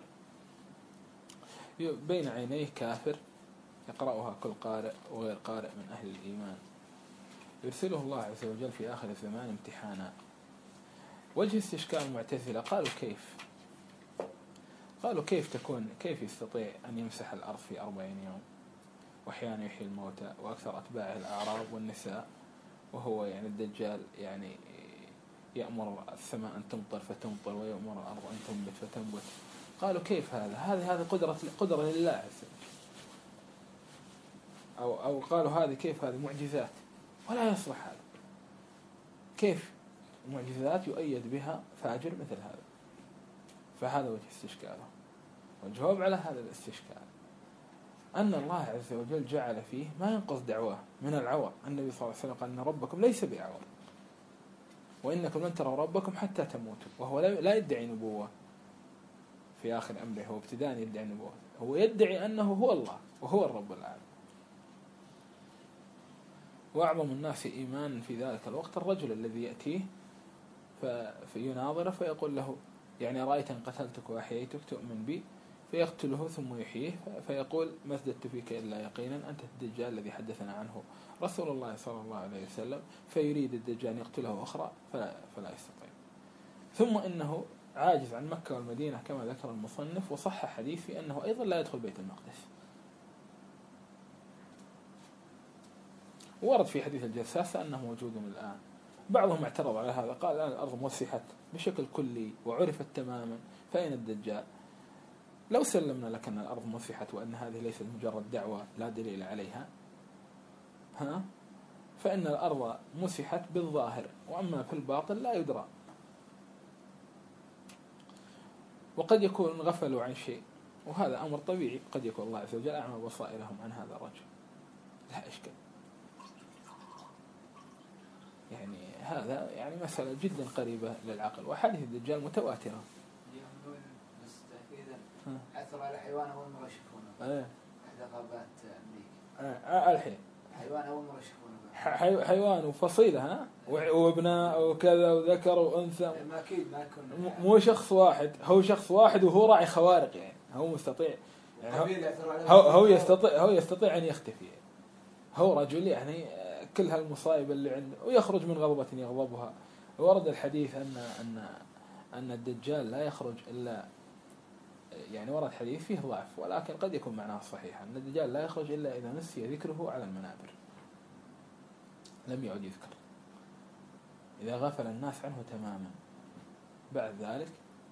بين عينيه كافر يقرأها كل قارئ وغير قارئ من أهل الإيمان، يرسله الله عز وجل في آخر الزمان امتحانا. وجه استشكال المعتزلة قالوا كيف يستطيع أن يمسح الأرض في 40 يوم، وأحيانا يحيي الموتى، وأكثر أتباعه الأعراب والنساء، وهو يعني الدجال يعني يأمر السماء أن تمطر فتمطر ويأمر الأرض أن تنبت فتنبت. قالوا كيف هذه قدرة لله عز وجل، أو قالوا هذه معجزات ولا يصلح هذا. كيف معجزات يؤيد بها فاجر مثل هذا؟ فهذا وجه استشكاله. والجواب على هذا الاستشكال أن الله عز وجل جعل فيه ما ينقص دعواه من العور. النبي صلى الله عليه وسلم قال إن ربكم ليس بعور وإنكم لن تروا ربكم حتى تموتوا، وهو لا يدعي نبوة في آخر أمره، هو ابتداء يدعي نبوة، هو يدعي أنه هو الله وهو الرب العالم. وأعظم الناس إيمانا في ذلك الوقت الرجل الذي يأتيه فيناظره فيقول له يعني رأيت أن قتلتك وأحييتك تؤمن بي؟ فيقتله ثم يحييه فيقول ما ازددت فيك إلا يقينا أنت الدجال الذي حدثنا عنه رسول الله صلى الله عليه وسلم. فيريد الدجال يقتله أخرى فلا يستطيع. ثم إنه عاجز عن مكة والمدينة كما ذكر المصنف، وصح حديث في أنه أيضا لا يدخل بيت المقدس. ورد في حديث الجساسة أنه موجود الآن، بعضهم اعترض على هذا، قال الآن الأرض مسحت بشكل كلي وعرفت تماما، فأين الدجال؟ لو سلمنا لك أن الأرض مسحت وأن هذه ليست مجرد دعوة لا دليل عليها، فإن الأرض مسحت بالظاهر، وأما في الباطن لا يدرى، وقد يكون غفلوا عن شيء، وهذا أمر طبيعي، قد يكون الله عز وجل أعمى بصائرهم عن هذا الرجل، لا إشكال. يعني هذا يعني مسألة جدا قريبة للعقل، وحديث الدجال متواترة. بس تأكيدا عثر على حيوان أول مرة يشوفونه. إحدى غابات أمريكا. الحين حيوان أول مرة يشوفونه. حيوان وفصيلة، وابناء وكذا وذكر وأنثى. ما أكيد ما يكون. مو شخص واحد، هو شخص واحد وهو راعي خوارق، يعني هو مستطيع، يعني هو يستطيع أن يختفي، هو رجل يعني كل هالمصائب اللي عنده، ويخرج من غضبة يغضبها. ورد الحديث أن الدجال لا يخرج إلا، يعني ورد حديث فيه ضعف ولكن قد يكون معناه صحيحا، أن الدجال لا يخرج إلا إذا نسي ذكره على المنابر، لم يعد يذكر، إذا غفل الناس عنه تماما، بعد ذلك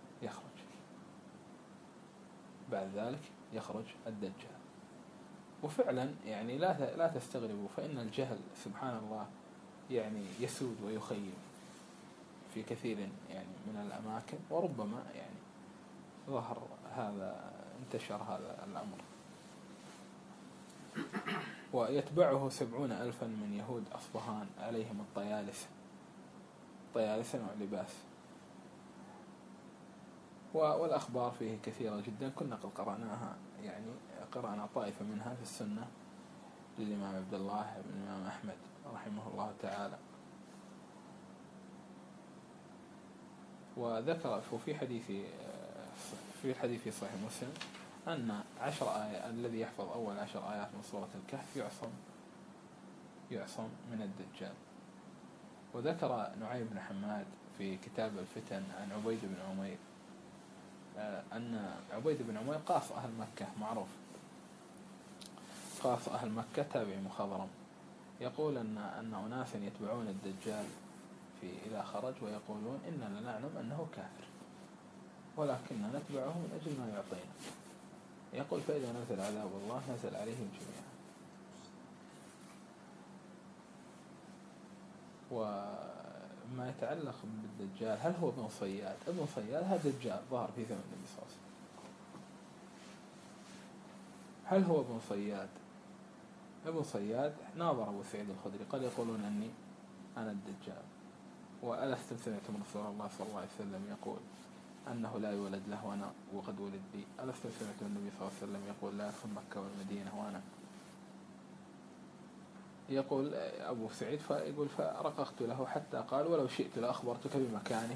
يخرج الدجال. وفعلا يعني لا تستغربوا، فإن الجهل سبحان الله يعني يسود ويخيب في كثير يعني من الأماكن، وربما يعني انتشر هذا الأمر. ويتبعه 70,000 من يهود أصبهان عليهم الطيالسة نوع لباس، والأخبار فيه كثيرة جدا، كنا قد قرأناها، يعني قرأنا طائفة منها في السنة للإمام عبد الله بن الإمام أحمد رحمه الله تعالى. وذكر في حديث صحيح مسلم أن 10 آيات، الذي يحفظ أول 10 آيات من سورة الكهف يعصم من الدجال. وذكر نعيم بن حماد في كتاب الفتن عن عبيد بن عمير أن عبيد بن عمير قاص أهل مكة، معروف قاص أهل مكة، تابعي مخضرم، يقول أن أناسا يتبعون الدجال إذا خرج ويقولون إننا نعلم أنه كافر ولكننا نتبعه من أجل ما يعطينا. يقول فإذا نزل عذاب الله نزل عليهم جميعا. وما يتعلق بالدجال، هل هو ابن صياد؟ ابن صياد هذا دجال ظهر في زمن النبي صلى الله عليه وسلم. هل هو ابن صياد؟ ابن صياد ناظر أبو سعيد الخدري، قال يقولون أني أنا الدجال، وألستم سمعتم رسول الله صلى الله عليه وسلم يقول أنه لا يولد له وأنا وقد ولد بي؟ ألستم سمعتم النبي صلى الله عليه وسلم يقول لا يدخل مكة والمدينة وأنا؟ يقول أبو سعيد فيقول فرققت له حتى قال ولو شئت لأخبرتك بمكانه.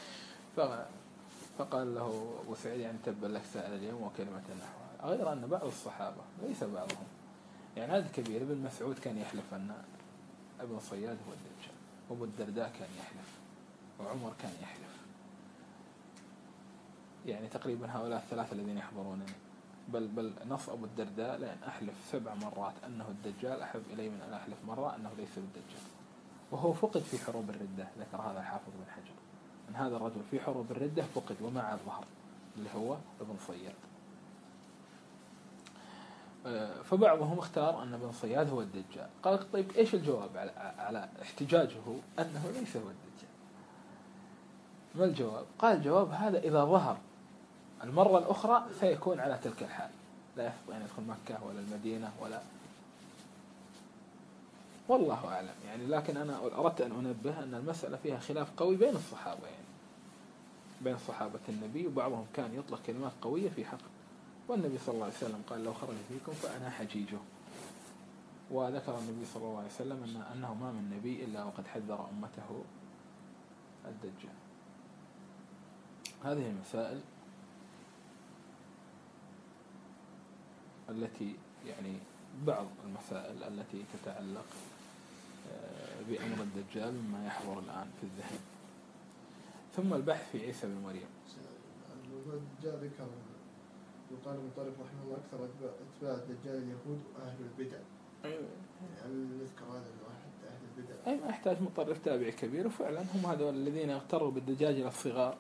فقال له أبو سعيد يعني تبا لك سائل اليوم وكلمة نحوها. غير أن بعض الصحابة ليس بعضهم، يعني هذا كبير، ابن مسعود كان يحلف أن ابن صياد هو الدجال، وابو الدرداء كان يحلف، وعمر كان يحلف، يعني تقريبا هؤلاء الثلاثة الذين يحضرونني. بل نص أبو الدرداء لأن أحلف 7 مرات أنه الدجال أحب إلي من أن أحلف مرة أنه ليس بالدجال. وهو فقد في حروب الردة، ذكر هذا الحافظ بن حجر أن هذا الرجل في حروب الردة فقد ومع الظهر اللي هو ابن صياد. فبعضهم اختار أن ابن صياد هو الدجال. قال طيب إيش الجواب على احتجاجه أنه ليس هو الدجال؟ ما الجواب؟ قال الجواب هذا إذا ظهر المرة الأخرى سيكون على تلك الحال، لا يستطيع أن يدخل مكة ولا المدينة ولا، والله أعلم يعني. لكن أنا أردت أن أنبه أن المسألة فيها خلاف قوي بين الصحابة، يعني بين صحابة النبي، وبعضهم كان يطلق كلمات قوية في حق، والنبي صلى الله عليه وسلم قال لو خرج فيكم فأنا حجيجه. وذكر النبي صلى الله عليه وسلم أنه ما من نبي إلا وقد حذر أمته الدجال. هذه المسائل التي يعني بعض المسائل التي تتعلق بأمر الدجال مما يحضر الآن في الذهن. ثم البحث في عيسى بن مريم. الدجال ذكر يقال ابن طارق رحمه الله أكثر أتباع الدجال اليهود وأهل البدع. يعني نذكر هذا الواحد أهل البدع. أي ما يحتاج مطرف تابع كبير، وفعلا هم هذول الذين يغتروا بالدجاجة الصغار.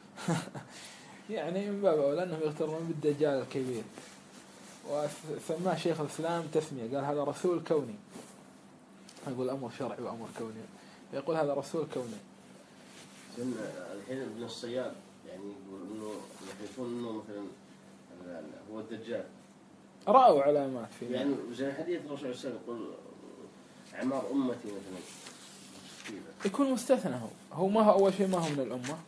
يعني من باب أولى أنهم يغترون بالدجال الكبير. وسماه شيخ الإسلام تسمية، قال هذا رسول كوني. يقول أمر شرعي وأمر كوني، يقول هذا رسول كوني. الحين ابن الصياد يعني يقول إنه يحلفون إنه مثلا هو الدجال، رأوا علامات فيه، يعني زي حديث الرسول صلى الله عليه وسلم يقول أعمار أمتي مثلا يكون مستثنى. هو ما هو أول شيء ما هو من الأمة.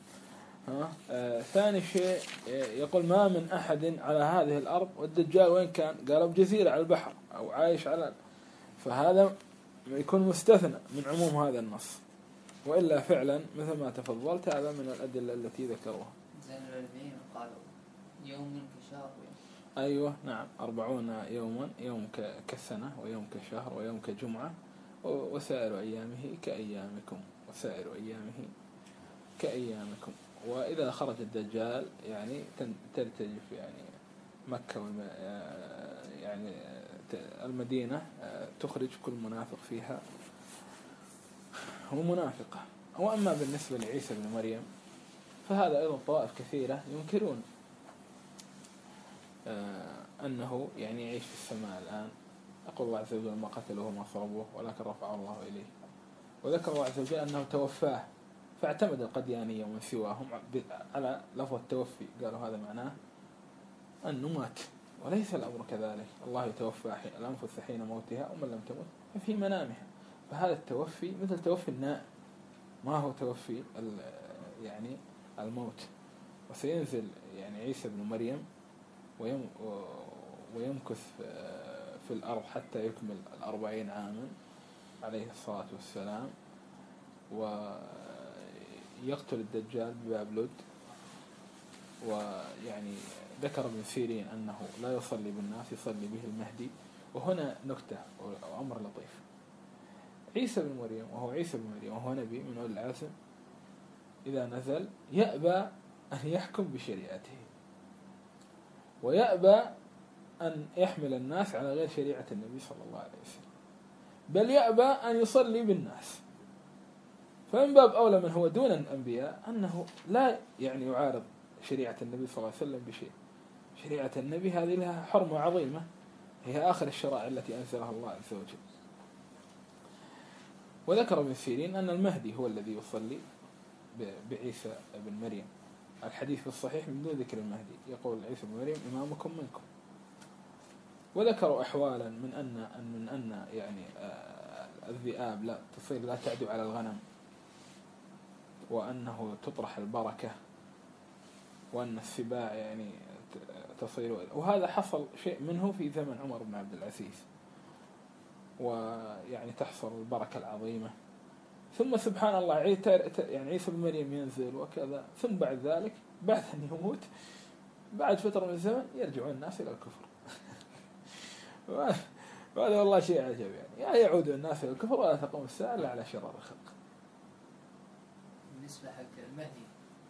ثاني شيء يقول ما من أحد على هذه الأرض، والدجال وين كان؟ قالوا بجزيرة على البحر أو عايش على، فهذا يكون مستثنى من عموم هذا النص. وإلا فعلا مثل ما تفضلت هذا من الأدلة التي ذكروها. زين العلميين قالوا يوم كشهر. أيوة نعم، 40 يوما، يوم كالسنة ويوم كشهر ويوم كجمعة، وسائر أيامه كأيامكم، وسائر أيامه كأيامكم. وإذا خرج الدجال يعني ترتجف يعني مكة يعني المدينة تخرج كل منافق فيها ومنافقة. وأما بالنسبة لعيسى بن مريم فهذا أيضا طوائف كثيرة ينكرون أنه يعني يعيش في السماء الآن. يقول الله عز وجل ما قتلوه ما صلبوه ولكن رفعه الله إليه. وذكر الله عز وجل أنه توفاه، فاعتمد القديانية ومن سواهم على لفظ التوفي، قالوا هذا معناه أنه مات، وليس الأمر كذلك. الله يتوفى الأنفس حين موتها ومن لم تمت ففي منامها. فهذا التوفي مثل توفي النائم، ما هو توفي يعني الموت. وسينزل يعني عيسى بن مريم ويمكث في الأرض حتى يكمل 40 عاما عليه الصلاة والسلام، ويقتل الدجال بباب لد. ويعني ذكر ابن سيرين أنه لا يصلي بالناس، يصلي به المهدي. وهنا نكتة وأمر لطيف. عيسى بن مريم وهو عيسى بن مريم وهو نبي من أولي العزم، إذا نزل يأبى أن يحكم بشريعته، ويأبى أن يحمل الناس على غير شريعة النبي صلى الله عليه وسلم، بل يأبى أن يصلي بالناس. فمن باب أولى من هو دون الأنبياء أنه لا يعني يعارض شريعة النبي صلى الله عليه وسلم بشيء. شريعة النبي هذه لها حرمة عظيمة، هي آخر الشرائع التي أنزلها الله عز وجل. وذكر ابن سيرين أن المهدي هو الذي يصلي بعيسى بن مريم. الحديث في الصحيح من دون ذكر المهدي، يقول عيسى بن مريم إمامكم منكم. وذكروا أحوالا من أن يعني الذئاب لا تصير لا تعدو على الغنم، وأنه تطرح البركة، وأن السباع يعني تصير. وهذا حصل شيء منه في زمن عمر بن عبد العزيز، ويعني تحصل البركة العظيمة. ثم سبحان الله يعني عيسى بن مريم ينزل وكذا، ثم بعد ذلك بعد أن يموت بعد فترة من الزمن يرجعون الناس إلى الكفر. وهذا والله شيء عجب، يعني يعود الناس إلى الكفر ولا تقوم الساعة إلا على شرار الخلق. بالنسبة حق المهدي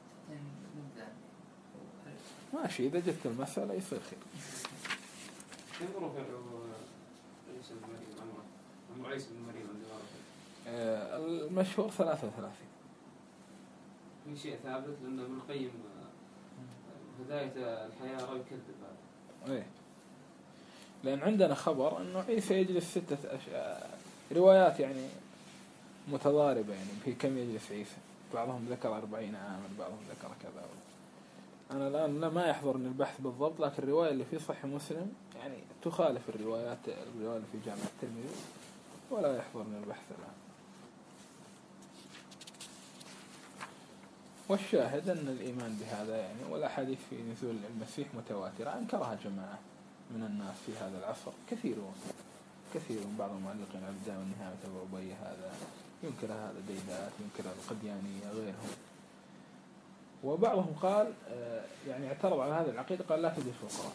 ماشي، إذا جت المسألة يصير خير. كيف ظروف عيسى بن مريم عمره؟ عيسى بن مريم المشهور 33. في شيء ثابت لأن ابن القيم بداية الحياة رأي يكذب هذا. إيه، لأن عندنا خبر أنه عيسى يجلس 6 روايات يعني متضاربة، يعني في كم يجلس عيسى. بعضهم ذكر 40 عاما، بعضهم ذكر كذا. أنا الآن ما يحضرني البحث بالضبط، لكن الرواية اللي في صحيح مسلم يعني تخالف الرواية اللي في جامع الترمذي، ولا يحضرني البحث الآن. والشاهد أن الإيمان بهذا يعني، والأحاديث في نزول المسيح متواترة، أنكرها جماعة من الناس في هذا العصر كثيرون. بعض المعلقين على البداية والنهاية أبو أبي هذا ينكر هذا ديدات، ينكر القديانية غيرهم. وبعضهم قال يعني اعترض على هذه العقيدة، قال لا تجوز في القرآن،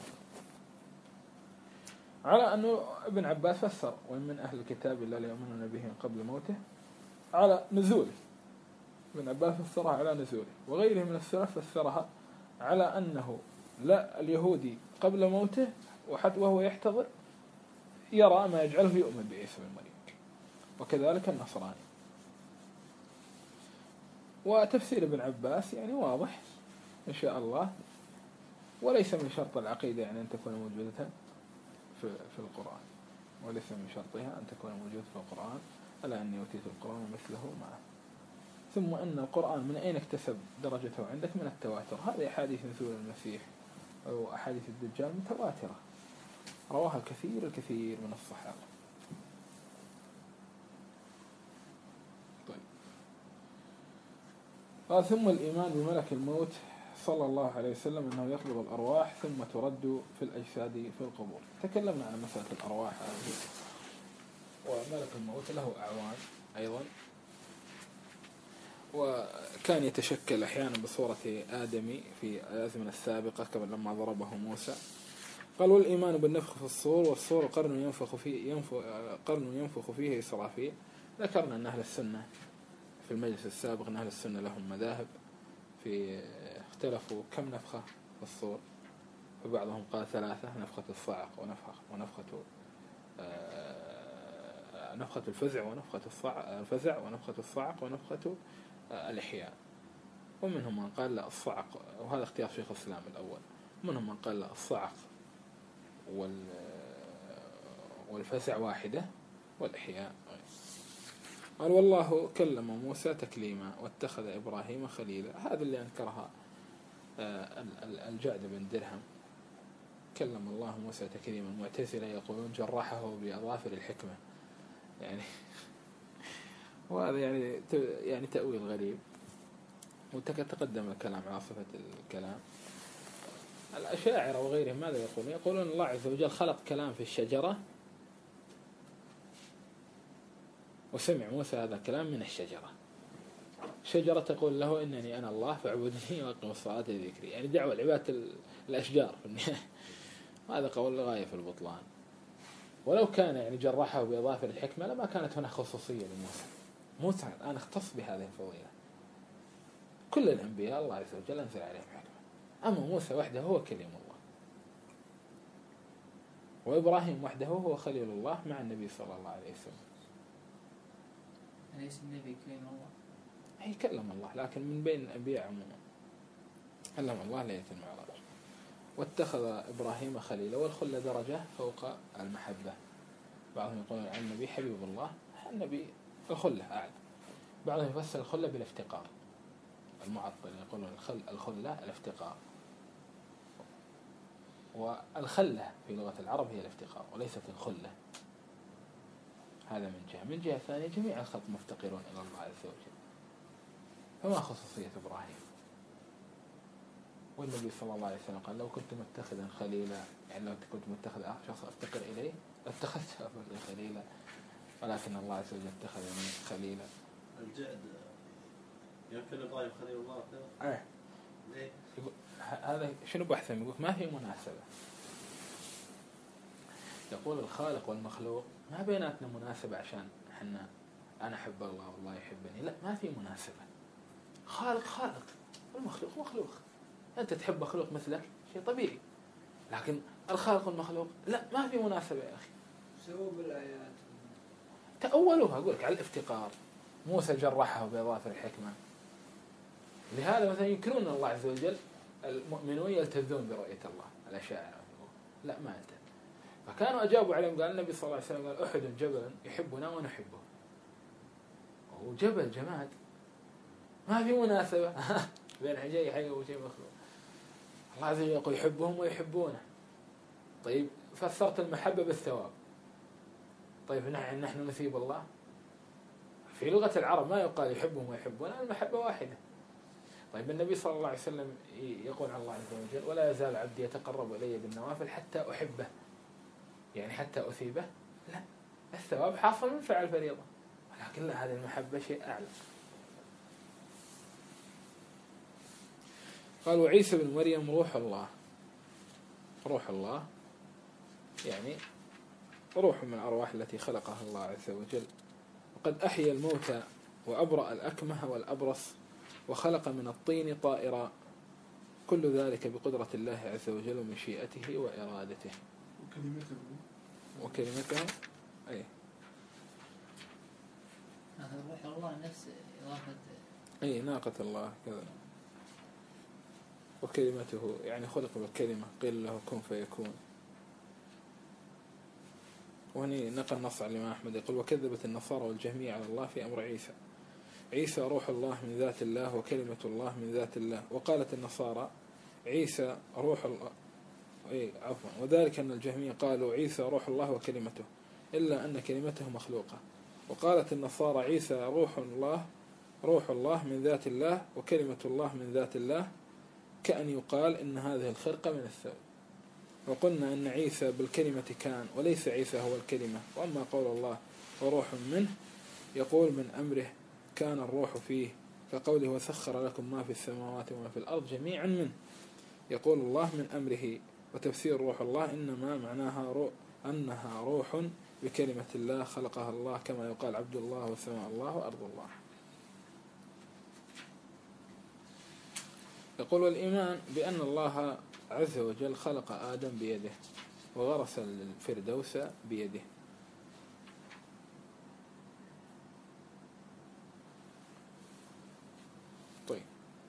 على أنه ابن عباس فسر وإن من أهل الكتاب إلا ليؤمنون به قبل موته على نزوله. ابن عباس فسرها على نزوله، وغيره من السلف فسرها على أنه لا اليهودي قبل موته وحتى وهو يحتضر يرى ما يجعله يؤمن بعيسى بن مريم. وكذلك النصراني. وتفسير ابن عباس يعني واضح إن شاء الله، وليس من شرط العقيدة يعني أن تكون موجودة في القرآن، وليس من شرطها أن تكون موجودة في القرآن، ألا أني أوتيت القرآن مثله معه. ثم أن القرآن من أين اكتسب درجته عندك؟ من التواتر. هذه أحاديث نزول المسيح أو أحاديث الدجال متواترة رواها الكثير من الصحابة. طيب. قال ثم الإيمان بملك الموت صلى الله عليه وسلم أنه يقبض الأرواح ثم ترد في الأجساد في القبور. تكلمنا عن مسألة الأرواح هذه، وملك الموت له أعوان أيضا، وكان يتشكل أحيانا بصورة آدمي في الأزمنة السابقة كما لما ضربه موسى. قال والإيمان بالنفخ في الصور، والصور قرن ينفخ فيه إسرافيل. ذكرنا أن أهل السنة في المجلس السابق أن أهل السنة لهم مذاهب في اختلفوا كم نفخة في الصور، فبعضهم قال 3: نفخة الصعق نفخة الفزع ونفخة الصعق ونفخة الإحياء. ومنهم من قال لا الصعق، وهذا اختيار شيخ الإسلام الأول، ومنهم من قال لا الصعق والفزع واحدة والإحياء. قال والله كلم موسى تكليما واتخذ إبراهيم خليلا. هذا اللي أنكرها الجعد بن درهم. كلم الله موسى تكليما. المعتزلة يقولون جرحه بأظافر الحكمة يعني وهذا يعني تأويل غريب، وتقدم الكلام على صفة الكلام. الأشاعرة وغيرهم ماذا يقولون؟ يقولون الله عز وجل خلق كلام في الشجرة، وسمع موسى هذا الكلام من الشجرة. الشجرة تقول له إنني أنا الله فاعبدني وأقم الصلاة لذكري، يعني دعوة لعبادة الأشجار في النهاية. هذا قول غاية في البطلان. ولو كان يعني جرحه بأظافر الحكمة لما كانت هنا خصوصية لموسى. موسى الآن اختص بهذه الفضيلة. كل الأنبياء الله عز وجل أنزل عليهم حكمة، أما موسى وحده هو كليم الله، وإبراهيم وحده هو خليل الله مع النبي صلى الله عليه وسلم. أليس النبي كليم الله؟ أي كلم الله، لكن من بين الأنبياء عموما. كلم الله ليلة المعراج. واتخذ إبراهيم خليلا، والخلة درجة فوق المحبة. بعضهم يقولون عن النبي حبيب الله، النبي الخلة أعلى. بعضهم يفسر الخلة بالافتقار. المعطل يقولون الخلة الافتقار، والخلة في لغة العرب هي الافتقار وليست الخلة. هذا من جهة. من جهة ثانية جميع الخلق مفتقرون إلى الله عز وجل، فما خصوصية إبراهيم؟ والنبي صلى الله عليه وسلم قال لو كنت متخذا خليلا، يعني لو كنت متخذ شخص أفتقر إليه اتخذت أبدا خليلا، ولكن الله عز وجل اتخذني خليلا. الجعد يمكن إبراهيم خليل الله كذا؟ ليه؟ هذا شنو بحثهم؟ يقول ما في مناسبة. يقول الخالق والمخلوق ما بيناتنا مناسبة عشان احنا أنا أحب الله والله يحبني، لا ما في مناسبة. خالق والمخلوق مخلوق. أنت تحب مخلوق مثلك شيء طبيعي، لكن الخالق والمخلوق لا، ما في مناسبة يا أخي. سووا بالآيات تأولوها. أقولك على الافتقار. موسى جرحه بإضافة الحكمة. لهذا مثلا ينكرون الله عز وجل. المؤمنون يلتذون برؤية الله، الأشاعرة لا ما يلتذ. فكانوا أجابوا عليهم، قال النبي صلى الله عليه وسلم قال أحد جبل يحبنا ونحبه. وجبل جماد ما في مناسبة بين شيء حي وشيء مخلوق. الله عز وجل يقول يحبهم ويحبونه. طيب فسرت المحبة بالثواب. طيب نحن نثيب الله. في لغة العرب ما يقال يحبهم ويحبونه، المحبة واحدة. طيب النبي صلى الله عليه وسلم يقول عن الله عز وجل ولا يزال عبدي يتقرب إلي بالنوافل حتى أحبه، يعني حتى أثيبه. لا، الثواب حاصل من فعل فريضة، ولكن لا، هذه المحبة شيء أعلى. قال وعيسى بن مريم روح الله. روح الله يعني روح من الأرواح التي خلقها الله عز وجل. وقد أحيا الموتى وأبرأ الأكمه والأبرص وخلق من الطين طائرا، كل ذلك بقدرة الله عز وجل ومشيئته وإرادته وكلمته أي روح الله نفس إضافة أي ناقة الله كذا. وكلمته يعني خلق بالكلمة، قيل له كن فيكون. وهني نقل نص على الإمام أحمد يقول: وكذبت النصارى والجهمية على الله في أمر عيسى. عيسى روح الله من ذات الله وكلمة الله من ذات الله. وقالت النصارى عيسى روح الله، وذلك أن الجهمية قالوا عيسى روح الله وكلمته، إلا أن كلمته مخلوقة. وقالت النصارى عيسى روح الله من ذات الله وكلمة الله من ذات الله، كأن يقال إن هذه الخرقة من الثوب. وقلنا أن عيسى بالكلمة كان، وليس عيسى هو الكلمة. وأما قول الله وروح منه، يقول من أمره كان الروح فيه، كقوله وسخر لكم ما في السماوات وما في الأرض جميعا منه. يقول الله من أمره. وتفسير روح الله إنما معناها أنها روح بكلمة الله خلقها الله، كما يقال عبد الله وسماء الله وأرض الله. يقول والإيمان بأن الله عز وجل خلق آدم بيده وغرس الفردوس بيده. طيب،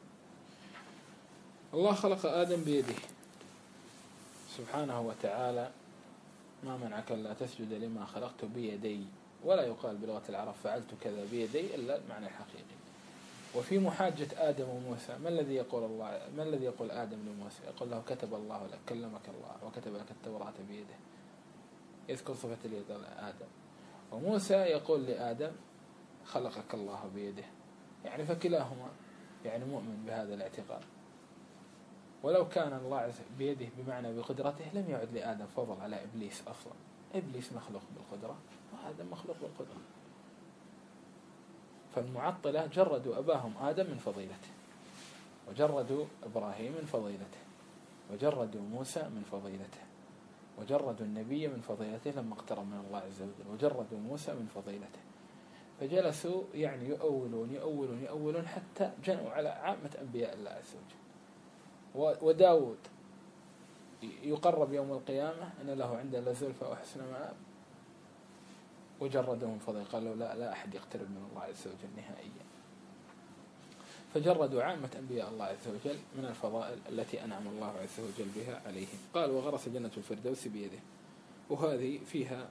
الله خلق آدم بيده سبحانه وتعالى. ما منعك لا تسجد لما خلقت بيدي، ولا يقال بلغة العرب فعلت كذا بيدي إلا المعنى الحقيقي. وفي محاجة آدم وموسى، ما الذي يقول آدم لموسى؟ يقول له كتب الله لك، كلمك الله وكتب لك التوراة بيده، يذكر صفة اليد آدم. وموسى يقول لآدم خلقك الله بيده. يعني فكلاهما يعني مؤمن بهذا الاعتقاد. ولو كان الله بيده بمعنى بقدرته لم يعد لآدم فضل على إبليس أصلا. إبليس مخلوق بالقدرة وآدم مخلوق بالقدرة. فالمعطلة جردوا أباهم آدم من فضيلته، وجردوا إبراهيم من فضيلته، وجردوا موسى من فضيلته، وجردوا النبي من فضيلته لما اقترب من الله عز وجل، وجردوا موسى من فضيلته. فجلسوا يعني يؤولون حتى جنوا على عامة أنبياء الله عز وجل. وداود يقرب يوم القيامة أن له عنده لزلفى وحسن مآب، وجردوا من فضيلة، قالوا لا أحد يقترب من الله عز وجل نهائيا. فجردوا عامة أنبياء الله عز وجل من الفضائل التي أنعم الله عز وجل بها عليهم. قال وغرس جنة الفردوس بيده. وهذه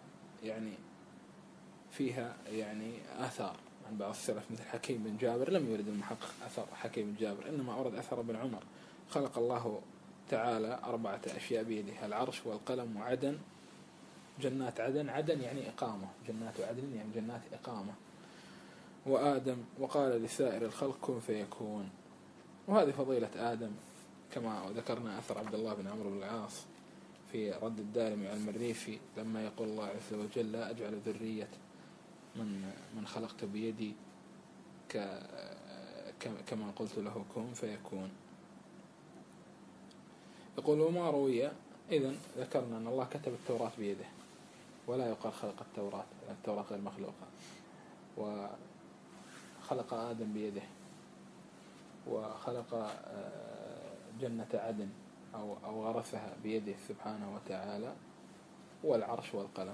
فيها آثار عن بعض السلف مثل حكيم بن جابر. لم يرد المحقق أثر حكيم بن جابر، إنما أورد أثر ابن عمر. خلق الله تعالى 4 أشياء بيده: العرش والقلم وعدن، جنات عدن. عدن يعني إقامة، جنات عدن يعني جنات إقامة. وآدم، وقال لسائر الخلق كن فيكون. وهذه فضيلة آدم كما ذكرنا أثر عبد الله بن عمرو بن العاص في رد الدارمي على المريسي لما يقول الله عز وجل لا أجعل ذرية من خلقت بيدي كما قلت له كن فيكون. يقول وما روي. إذن ذكرنا أن الله كتب التوراة بيده، ولا يقال خلق التوراة، التوراة غير مخلوقة. وخلق آدم بيده، وخلق جنة عدن أو غرسها بيده سبحانه وتعالى، والعرش والقلم.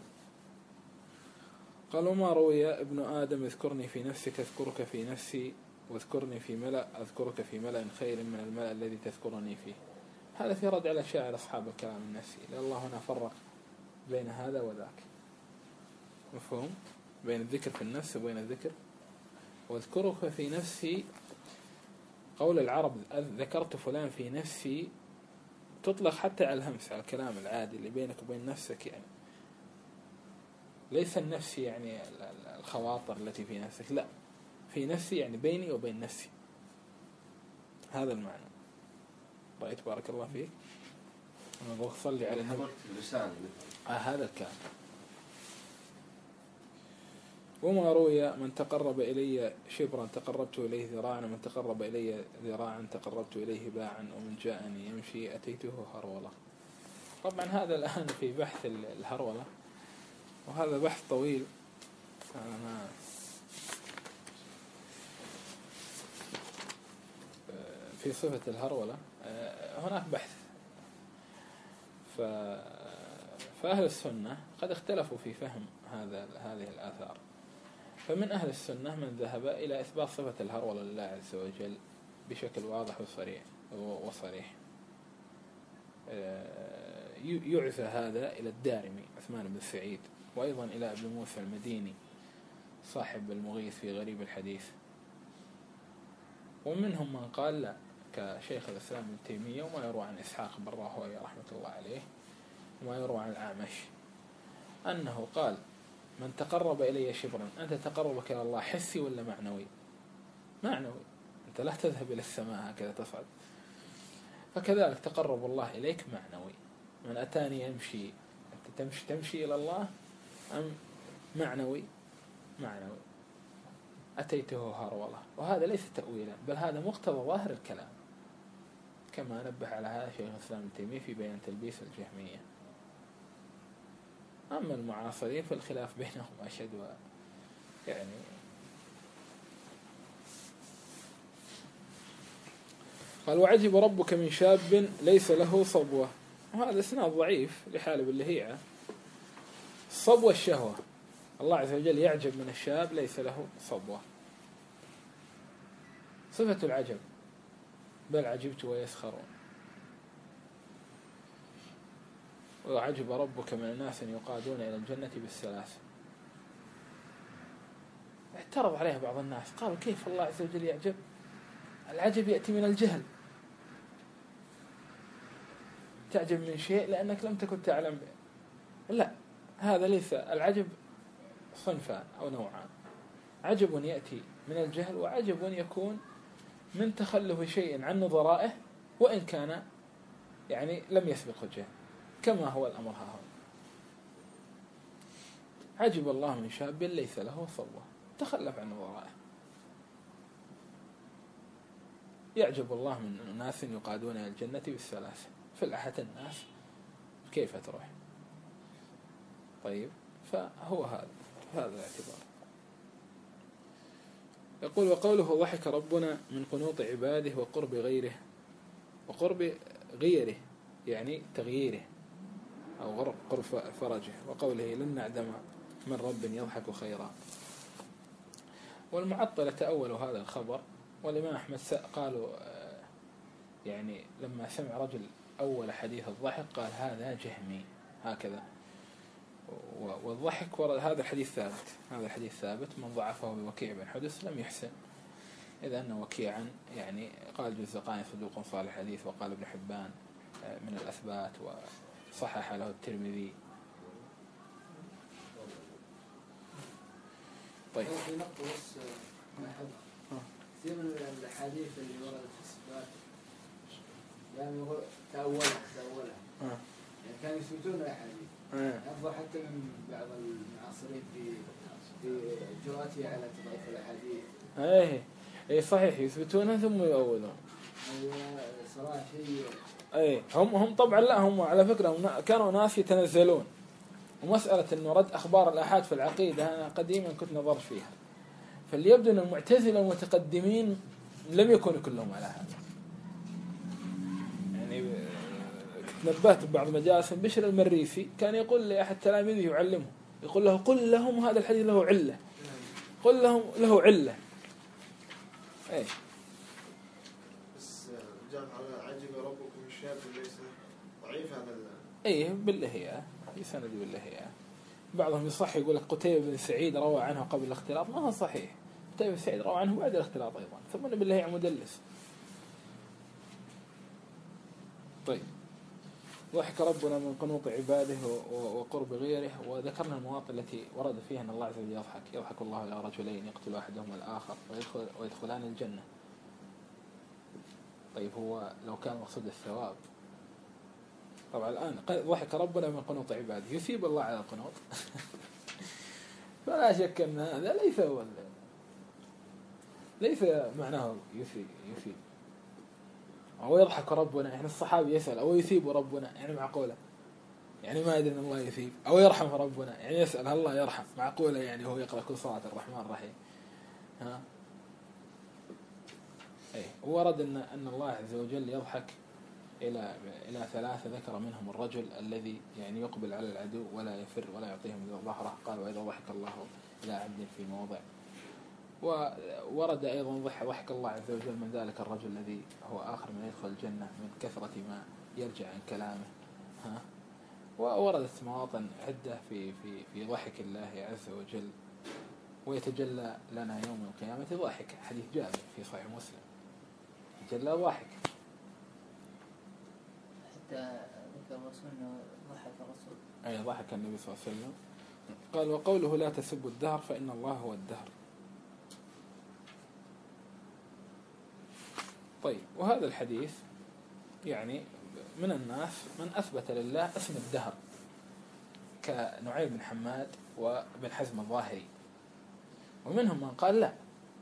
قال وما روي ابن آدم اذكرني في نفسك أذكرك في نفسي، واذكرني في ملأ أذكرك في ملأ خير من الملأ الذي تذكرني فيه. هذا في رد على شاعر أصحاب الكلام النفسي، لأن الله هنا فرق بين هذا وذاك. مفهوم؟ بين الذكر في النفس وبين الذكر. واذكرك في نفسي، قول العرب ذكرت فلان في نفسي تطلق حتى على الهمس، على الكلام العادي اللي بينك وبين نفسك. يعني ليس النفس يعني الخواطر التي في نفسك، لا، في نفسي يعني بيني وبين نفسي. هذا المعنى. رأيت بارك الله فيك. أنا بصلي على النبي. هذا الكلام. وما روي من تقرب إلي شبرا تقربت إليه ذراعا، ومن تقرب إلي ذراعا تقربت إليه باعا، ومن جاءني يمشي أتيته هرولة. طبعا هذا الآن في بحث الهرولة، وهذا بحث طويل. أنا في صفة الهرولة هناك بحث. فأهل السنة قد اختلفوا في فهم هذه الآثار. فمن أهل السنة من ذهب إلى إثبات صفة الهرولة لله عز وجل بشكل واضح وصريح. يعزى هذا إلى الدارمي عثمان بن سعيد، وأيضا إلى أبي موسى المديني صاحب المغيث في غريب الحديث. ومنهم من قال لا، كشيخ الإسلام ابن تيمية، وما يروى عن إسحاق بن راهويه رحمة الله عليه، وما يروى عن الأعمش أنه قال: من تقرب إلي شبرا، أنت تقربك إلى الله حسي ولا معنوي؟ معنوي، أنت لا تذهب إلى السماء هكذا تصعد. فكذلك تقرب الله إليك معنوي. من أتاني يمشي، أنت تمشي إلى الله، أم معنوي؟ معنوي. أتيته هرولة، وهذا ليس تأويلا، بل هذا مقتضى ظاهر الكلام، كما نبه على هذا شيخ الإسلام ابن تيمية في بيان تلبيس الجهمية. أما المعاصرين فالخلاف بينهم أشد، يعني قال: وعجب ربك من شاب ليس له صبوة. وهذا اسناد ضعيف لحالب اللهيعة. الصبوة الشهوة، الله عز وجل يعجب من الشاب ليس له صبوة، صفة العجب، بل عجبت ويسخرون. وعجب ربك من الناس يقادون إلى الجنة بالسلاسل. اعترض عليه بعض الناس، قالوا: كيف الله عز وجل يعجب؟ العجب يأتي من الجهل، تعجب من شيء لأنك لم تكن تعلم به. لا، هذا ليس العجب، صنفان أو نوعان: عجب يأتي من الجهل، وعجب يكون من تخلف شيء عن نظرائه وإن كان يعني لم يسبق الجهل، كما هو الأمر ها هو. عجب الله من شاب ليس له صبوة، تخلف عن نظرائه. يعجب الله من ناس يقادون إلى الجنة بالسلاسل، فلحة الناس كيف تروح؟ طيب، فهو هذا الاعتبار. يقول: وقوله ضحك ربنا من قنوط عباده وقرب غيره، يعني تغييره أو قرب فرجه. وقوله: لن نعدم من رب يضحك خيرا. والمعطلة تأولوا هذا الخبر، والإمام أحمد قالوا يعني لما سمع رجل أول حديث الضحك قال: هذا جهمي هكذا. والضحك هذا الحديث ثابت، من ضعفه بوكيع بن حدث لم يحسن، إذا أن وكيعا يعني قال جزقاني صدوق صالح الحديث، وقال ابن حبان من الأثبات، وصحح له الترمذي. طيب، في نقطة بس كثير من الأحاديث اللي وردت في الصفات يعني يقول تأولها يعني كانوا يثبتون الأحاديث، أفضل حتى من بعض المعاصرين في جرأته على تضعيف الأحاديث. ايه صحيح، يثبتونها ثم يؤولون. صراحة شيء. هم طبعا لا، هم على فكرة كانوا ناس يتنزلون، ومسألة إنه رد أخبار الآحاد في العقيدة أنا قديما كنت نظرت فيها، فاللي يبدو أن المعتزلة المتقدمين لم يكونوا كلهم على هذا. يعني نبهت ببعض مجالس بشر المريسي كان يقول لأحد تلاميذه يعلمه، يقول له: قل لهم هذا الحديث له علة، قل لهم له علة. بس جاء على عجب ربكم من شاب ليس ضعيف هذا باللهية، في سند باللهية. بعضهم يصح يقول لك قتيبة بن سعيد روى عنه قبل الاختلاط، ما هو صحيح. قتيبة بن سعيد روى عنه بعد الاختلاط أيضا، ثم باللهية مدلس. طيب، ضحك ربنا من قنوط عباده وقرب غيره. وذكرنا المواطن التي ورد فيها أن الله عز وجل يضحك الله إلى رجلين يقتل أحدهما الآخر ويدخلان الجنة. طيب، هو لو كان مقصود الثواب، طبعا الآن ضحك ربنا من قنوط عباده، يثيب الله على القنوط. فلا شك أن هذا ليس معناه يثيب. أو يضحك ربنا، يعني الصحابي يسأل: أو يثيب ربنا، يعني معقولة؟ يعني ما يدري أن الله يثيب. أو يرحم ربنا، يعني يسأل: هل الله يرحم؟ معقولة؟ يعني هو يقرأ كل صلاة الرحمن الرحيم. ورد أن الله عز وجل يضحك إلى ثلاثة، ذكر منهم الرجل الذي يعني يقبل على العدو ولا يفر ولا يعطيهم ظهره. قال: وإذا ضحك الله لا عدل في موضع. وورد أيضا ضحك الله عز وجل من ذلك الرجل الذي هو آخر من يدخل الجنة من كثرة ما يرجع عن كلامه. ووردت مواطن عدة في ضحك الله عز وجل. ويتجلى لنا يوم القيامة ضاحك، حديث جابر في صحيح مسلم، يتجلى ضاحك. حتى ذكر الرسول أنه ضحك الرسول. أي ضحك النبي صلى الله عليه وسلم. قال وقوله لا تسبوا الدهر فإن الله هو الدهر. طيب، وهذا الحديث يعني من الناس من أثبت لله اسم الدهر كنعيم بن حماد وابن حزم الظاهري، ومنهم من قال لا،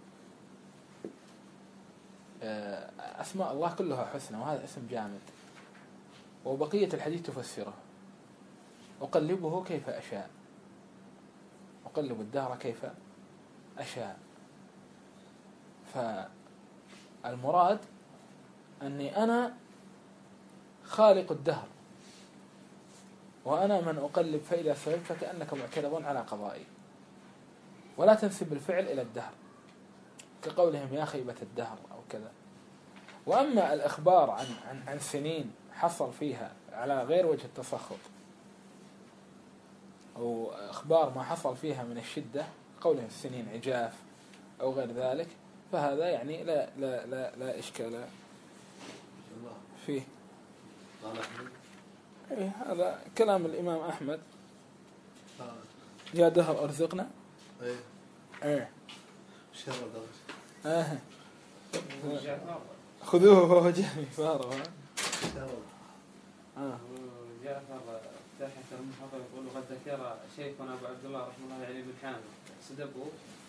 أسماء الله كلها حسنى وهذا اسم جامد، وبقية الحديث تفسره. أقلبه كيف أشاء، أقلب الدهر كيف أشاء. فالمراد أني أنا خالق الدهر وأنا من أقلب، فإذا سببت فكأنك معترض على قضائي. ولا تنسب الفعل إلى الدهر كقولهم يا خيبة الدهر أو كذا. وأما الإخبار عن سنين حصل فيها على غير وجه التسخط، أو إخبار ما حصل فيها من الشدة، قولهم السنين عجاف أو غير ذلك، فهذا يعني لا إشكال فيه. هذا كلام الإمام أحمد. يا دهر أرزقنا. شر درجة. خذوه وهو جهمي فارغ. جعفر تحت المحاضرة يقول قد ذكر شيخنا أبو عبد الله رحمه الله علي بن حامد سدبه.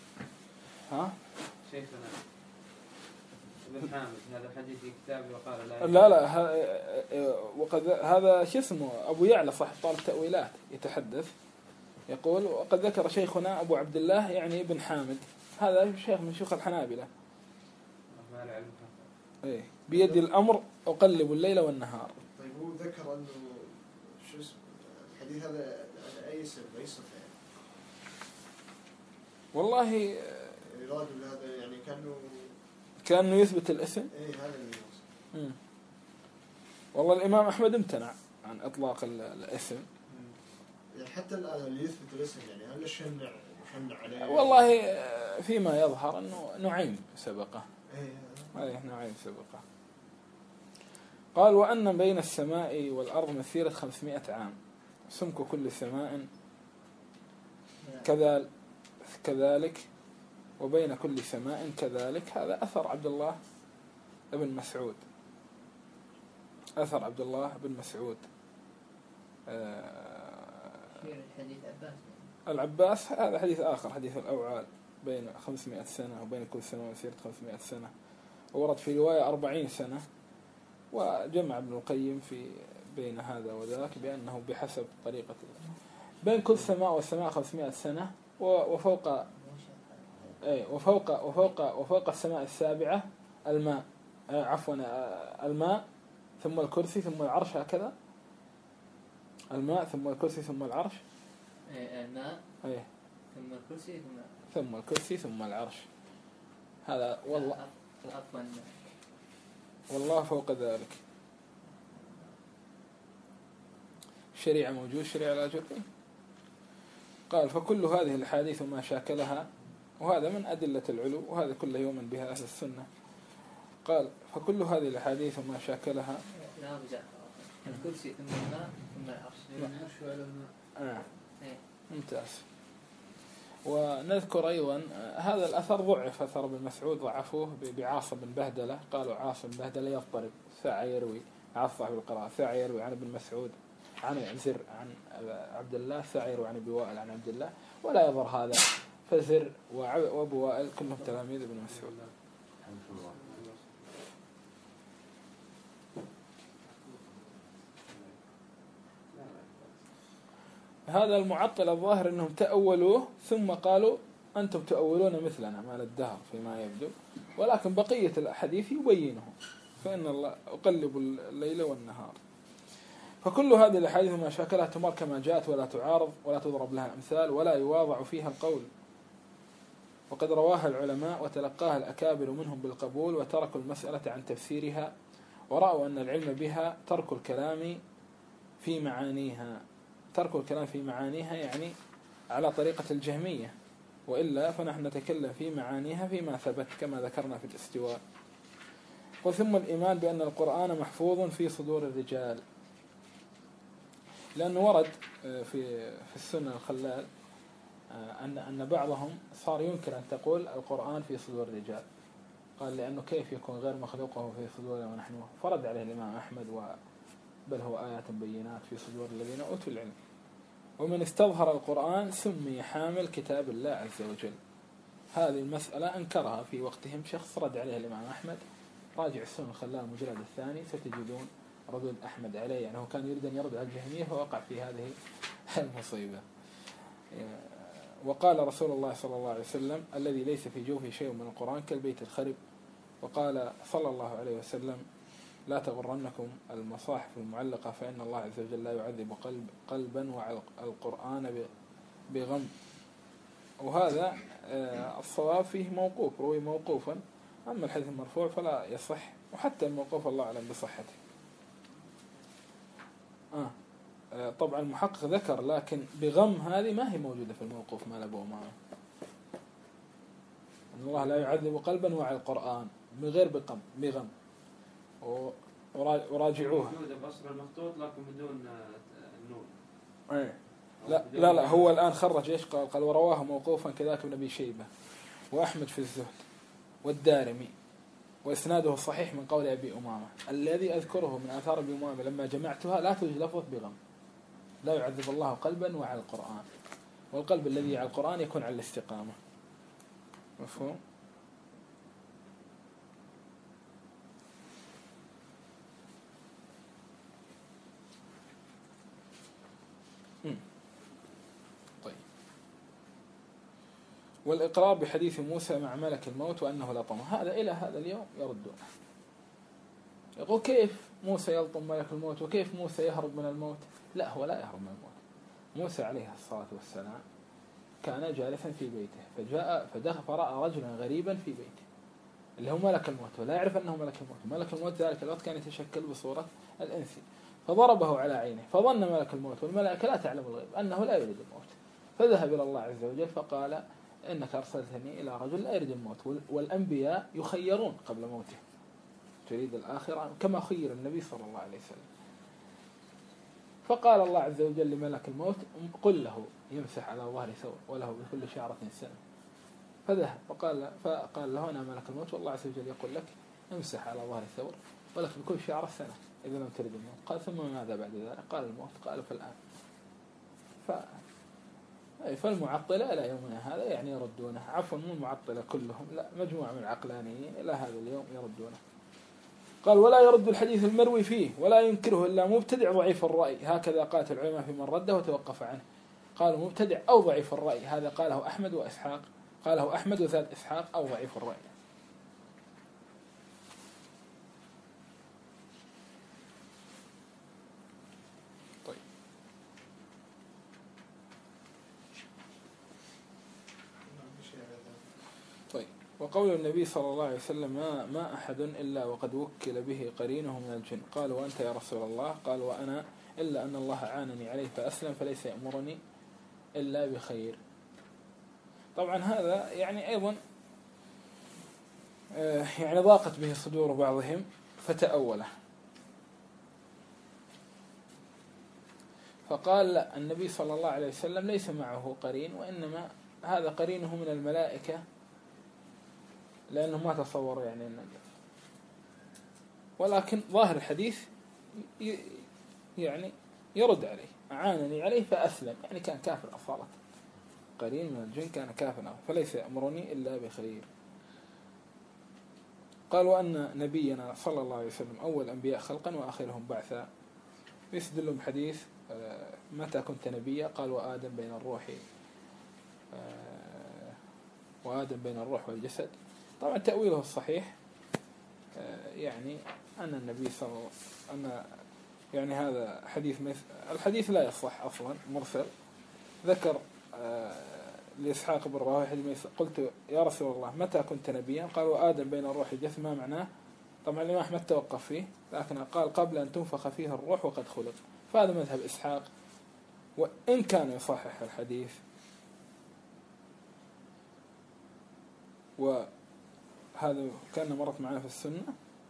شيخنا ابن حامد هذا الحديث في كتابه وقال لا وقد هذا شو اسمه أبو يعلى صاحب طالب التأويلات يتحدث يقول وقد ذكر شيخنا أبو عبد الله يعني ابن حامد، هذا شيخ من شيوخ الحنابلة. بيد الأمر أقلب الليل والنهار. طيب هو ذكر أنه شو اسمه الحديث هذا أي اسم أي صفة يعني؟ والله إرادة هذا يعني كأنه يثبت الاسم. هذا اللي يوصف. والله الإمام أحمد امتنع عن إطلاق الاسم. يعني حتى الآن اللي يثبت الاسم يعني هل الشنع عليه؟ والله فيما يظهر أنه نعيم سبقه. نعيم سبقه. قال وأن بين السماء والأرض مسيرة 500 عام، سمك كل سماء كذلك وبين كل سماء كذلك. هذا أثر عبد الله بن مسعود. أثر عبد الله بن مسعود. حديث العباس هذا حديث آخر، حديث الأوعال بين 500 سنة وبين كل سنة مسيرة 500 سنة، وورد في رواية 40 سنة. وجمع ابن القيم في بين هذا وذاك بأنه بحسب طريقة بين كل سماء والسماء 500 سنة، وفوق وفوق السماء السابعة الماء، الماء ثم الكرسي ثم العرش، هكذا الماء ثم الكرسي ثم العرش. الماء ثم الكرسي ثم الكرسي ثم العرش. هذا والله فوق ذلك. الشريعة موجود، شريعة لا جري. قال فكل هذه الحديث ما شاكلها، وهذا من أدلة العلو، وهذا كله يؤمن بها أهل السنة. قال فكل هذه الحديث ما شاكلها. لا رجع الكرسي ثم الماء ثم العرش. ممتاز. ونذكر أيضا هذا الأثر ضعف، أثر ابن مسعود ضعفوه بعاصم بن بهدلة. قالوا عاصم بن بهدلة يضطرب، ساعة يروي عاصم بالقراءة، ساعة يروي عن ابن مسعود عن زر عن عبد الله، ساعة يروي عن أبي وائل عن عبد الله، ولا يظهر هذا. فزر وأبو وائل كلهم تلاميذ ابن مسعود. هذا المعطل الظاهر أنهم تأولوه ثم قالوا أنتم تأولون مثلنا مال الدهر فيما يبدو، ولكن بقية الحديث يبينه، فإن الله أقلب الليل والنهار. فكل هذه الأحاديث ما شاكلها تمر كما جاءت ولا تعارض ولا تضرب لها أمثال ولا يواضع فيها القول وقد رواها العلماء وتلقاها الأكابر منهم بالقبول، وتركوا المسألة عن تفسيرها، ورأوا أن العلم بها ترك الكلام في معانيها. ترك الكلام في معانيها يعني على طريقة الجهمية، وإلا فنحن نتكلم في معانيها فيما ثبت كما ذكرنا في الاستواء. وثم الإيمان بأن القرآن محفوظ في صدور الرجال، لأنه ورد في السنة الخلال أن بعضهم صار ينكر أن تقول القرآن في صدور الرجال، قال لأنه كيف يكون غير مخلوقه في صدورنا ونحن، فرد عليه الإمام أحمد بل هو آيات بينات في صدور الذين أوتوا العلم. ومن استظهر القرآن سمي حامل كتاب الله عز وجل. هذه المسألة أنكرها في وقتهم شخص رد عليه الإمام أحمد، راجع السنة الخلال المجلد الثاني ستجدون ردود أحمد عليه، يعني هو كان يريد أن يرد على الجهمية فوقع في هذه المصيبة. وقال رسول الله صلى الله عليه وسلم الذي ليس في جوفه شيء من القرآن كالبيت الخرب. وقال صلى الله عليه وسلم لا تغرنكم المصاحف المعلقة فإن الله عز وجل لا يعذب قلبا وعلى القرآن بغم. وهذا الصواب فيه موقوف، روي موقوفا، أما الحديث المرفوع فلا يصح، وحتى الموقوف الله أعلم بصحته. طبعا المحقق ذكر لكن بغم هذه ما هي موجودة في الموقوف مال أبو أمامة، أن الله لا يعذب قلبا وعلى القرآن من غير بغم. وراجعوها موجودة بأصل المخطوط لكن بدون النون. لا هو الآن خرج إيش قال ورواه موقوفا كذاك ابن أبي شيبة وأحمد في الزهد والدارمي، وإسناده صحيح من قول أبي أمامة. الذي أذكره من آثار أبي أمامة لما جمعتها لا توجد لفظة بغم، لا يعذب الله قلبا وعلى القرآن، والقلب الذي على القرآن يكون على الاستقامة. مفهوم؟ طيب. والإقرار بحديث موسى مع ملك الموت وأنه لطمه، هذا إلى هذا اليوم يردون، يقول كيف موسى يلطم ملك الموت وكيف موسى يهرب من الموت؟ لا، هو لا يهرب من الموت. موسى عليه الصلاة والسلام كان جالسا في بيته فدخل فرأى رجلا غريبا في بيته اللي هو ملك الموت، ولا يعرف أنه ملك الموت. ملك الموت ذلك الوقت كان يتشكل بصورة الإنسي، فضربه على عينه، فظن ملك الموت والملائكة لا تعلم الغيب أنه لا يريد الموت، فذهب إلى الله عز وجل فقال إنك أرسلتني إلى رجل لا يريد الموت، والأنبياء يخيرون قبل موته، تريد الآخرة كما خير النبي صلى الله عليه وسلم. فقال الله عز وجل لملك الموت قل له يمسح على ظهر ثور وله بكل شعرة سنة، فذهب فقال له أنا ملك الموت والله عز وجل يقول لك امسح على ظهر ثور ولك بكل شعرة سنة إذا لم تريد الموت. قال ثم ماذا بعد ذلك؟ قال الموت. قال فالآن فالمعطلة إلى يومنا هذا يعني يردونه، عفوا مو المعطلة كلهم، لا، مجموعة من العقلانيين إلى هذا اليوم يردونه. قال ولا يرد الحديث المروي فيه ولا ينكره إلا مبتدع ضعيف الرأي، هكذا قالت العلماء في من رده وتوقف عنه. قالوا مبتدع أو ضعيف الرأي، هذا قاله أحمد وإسحاق، قاله أحمد وزاد إسحاق أو ضعيف الرأي. طيب. وقول النبي صلى الله عليه وسلم ما أحد إلا وقد وكل به قرينه من الجن. قال وأنت يا رسول الله؟ قال وأنا إلا أن الله عانني عليه فأسلم فليس يأمرني إلا بخير. طبعا هذا يعني أيضا يعني ضاقت به صدور بعضهم فتأوله، فقال لا، النبي صلى الله عليه وسلم ليس معه قرين، وإنما هذا قرينه من الملائكة، لأنه ما تصور يعني النجاة. ولكن ظاهر الحديث يعني يرد عليه، أعانني عليه فأسلم، يعني كان كافر أصالة، قرين من الجن كان كافرا فليس يأمرني إلا بخير. قال وأن نبينا صلى الله عليه وسلم أول أنبياء خلقا وآخرهم بعثا، يستدلهم حديث متى كنت نبيا؟ قال وآدم بين الروح والجسد. طبعا تأويله الصحيح يعني أن النبي صلى الله عليه وسلم يعني هذا حديث الحديث لا يصح أصلا، مرسل. ذكر لإسحاق بن راهويه قلت يا رسول الله متى كنت نبيا؟ قال وآدم بين الروح والجسد. ما معناه؟ طبعا الإمام أحمد توقف فيه، لكن قال قبل أن تنفخ فيه الروح وقد خلق. فهذا مذهب إسحاق، وإن كان يصحح الحديث، وهذا كان مرت معنا في السنة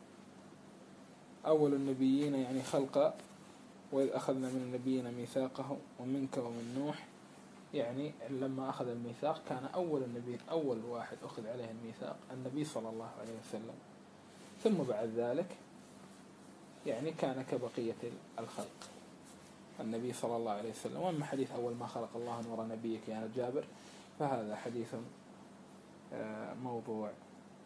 أول النبيين يعني خلقا، وإذ أخذنا من النبيين ميثاقهم ومنك ومن نوح، يعني لما أخذ الميثاق كان أول النبي، أول واحد أخذ عليه الميثاق النبي صلى الله عليه وسلم، ثم بعد ذلك يعني كان كبقية الخلق النبي صلى الله عليه وسلم. وأما حديث أول ما خلق الله نور نبيك يا جابر فهذا حديث موضوع،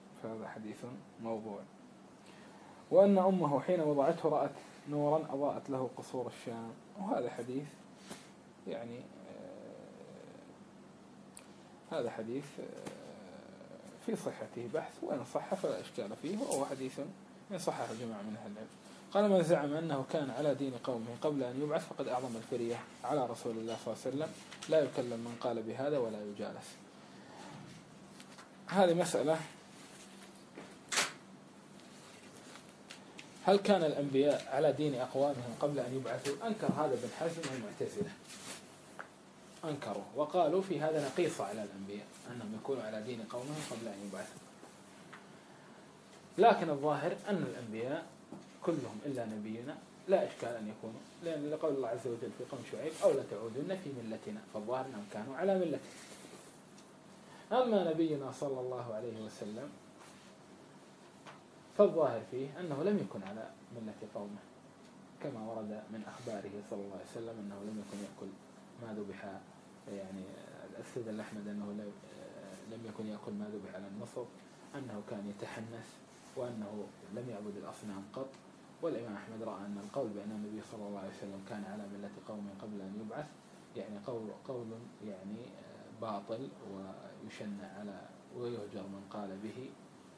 وأن أمه حين وضعته رأت نورا أضاءت له قصور الشام، وهذا حديث يعني هذا حديث في صحته بحث، وإن صح فلا إشكال فيه، وهو حديث من صحح جماعة من أهل العلم. قال من زعم أنه كان على دين قومه قبل أن يبعث فقد أعظم الفرية على رسول الله صلى الله عليه وسلم، لا يكلم من قال بهذا ولا يجالس. هذه مسألة. هل كان الأنبياء على دين أقوامهم قبل أن يبعثوا؟ أنكر هذا ابن حزم والمعتزلة، أنكروا وقالوا في هذا نقيصة على الأنبياء أنهم يكونوا على دين قومهم قبل أن يبعثوا. لكن الظاهر أن الأنبياء كلهم إلا نبينا لا إشكال أن يكونوا، لأن لقول الله عز وجل في قوم شعيب أو لتعودن في ملتنا، فالظاهر أنهم كانوا على ملته. أما نبينا صلى الله عليه وسلم فالظاهر فيه أنه لم يكن على ملة قومه، كما ورد من أخباره صلى الله عليه وسلم أنه لم يكن يأكل ما ذبح، يعني السيد الأحمد أنه لم يكن يأكل ما ذبح على النصب، أنه كان يتحنث، وأنه لم يعبد الأصنام قط. والإمام أحمد رأى أن القول بأن النبي صلى الله عليه وسلم كان على ملة قومه قبل أن يبعث يعني قول يعني باطل ويشنع على ويهجر من قال به.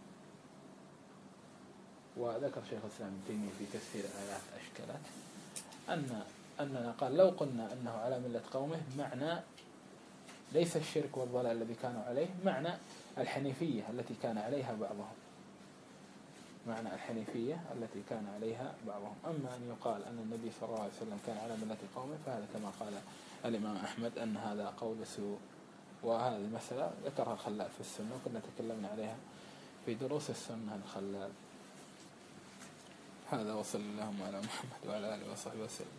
وذكر شيخ الإسلام ابن تيمية في تفسير آيات أشكالات أننا قال لو قلنا أنه على ملة قومه معنى ليس الشرك والضلال الذي كانوا عليه، معنى الحنيفية التي كان عليها بعضهم، معنى الحنيفية التي كان عليها بعضهم. أما أن يقال أن النبي صلى الله عليه وسلم كان على ملة قومه فهذا كما قال الإمام أحمد أن هذا قول سوء. وهذه المسألة ذكرها الخلال في السنة، وكنا تكلمنا عليها في دروس السنة الخلال. هذا وصلى اللهم على محمد وعلى آله وصحبه وسلم.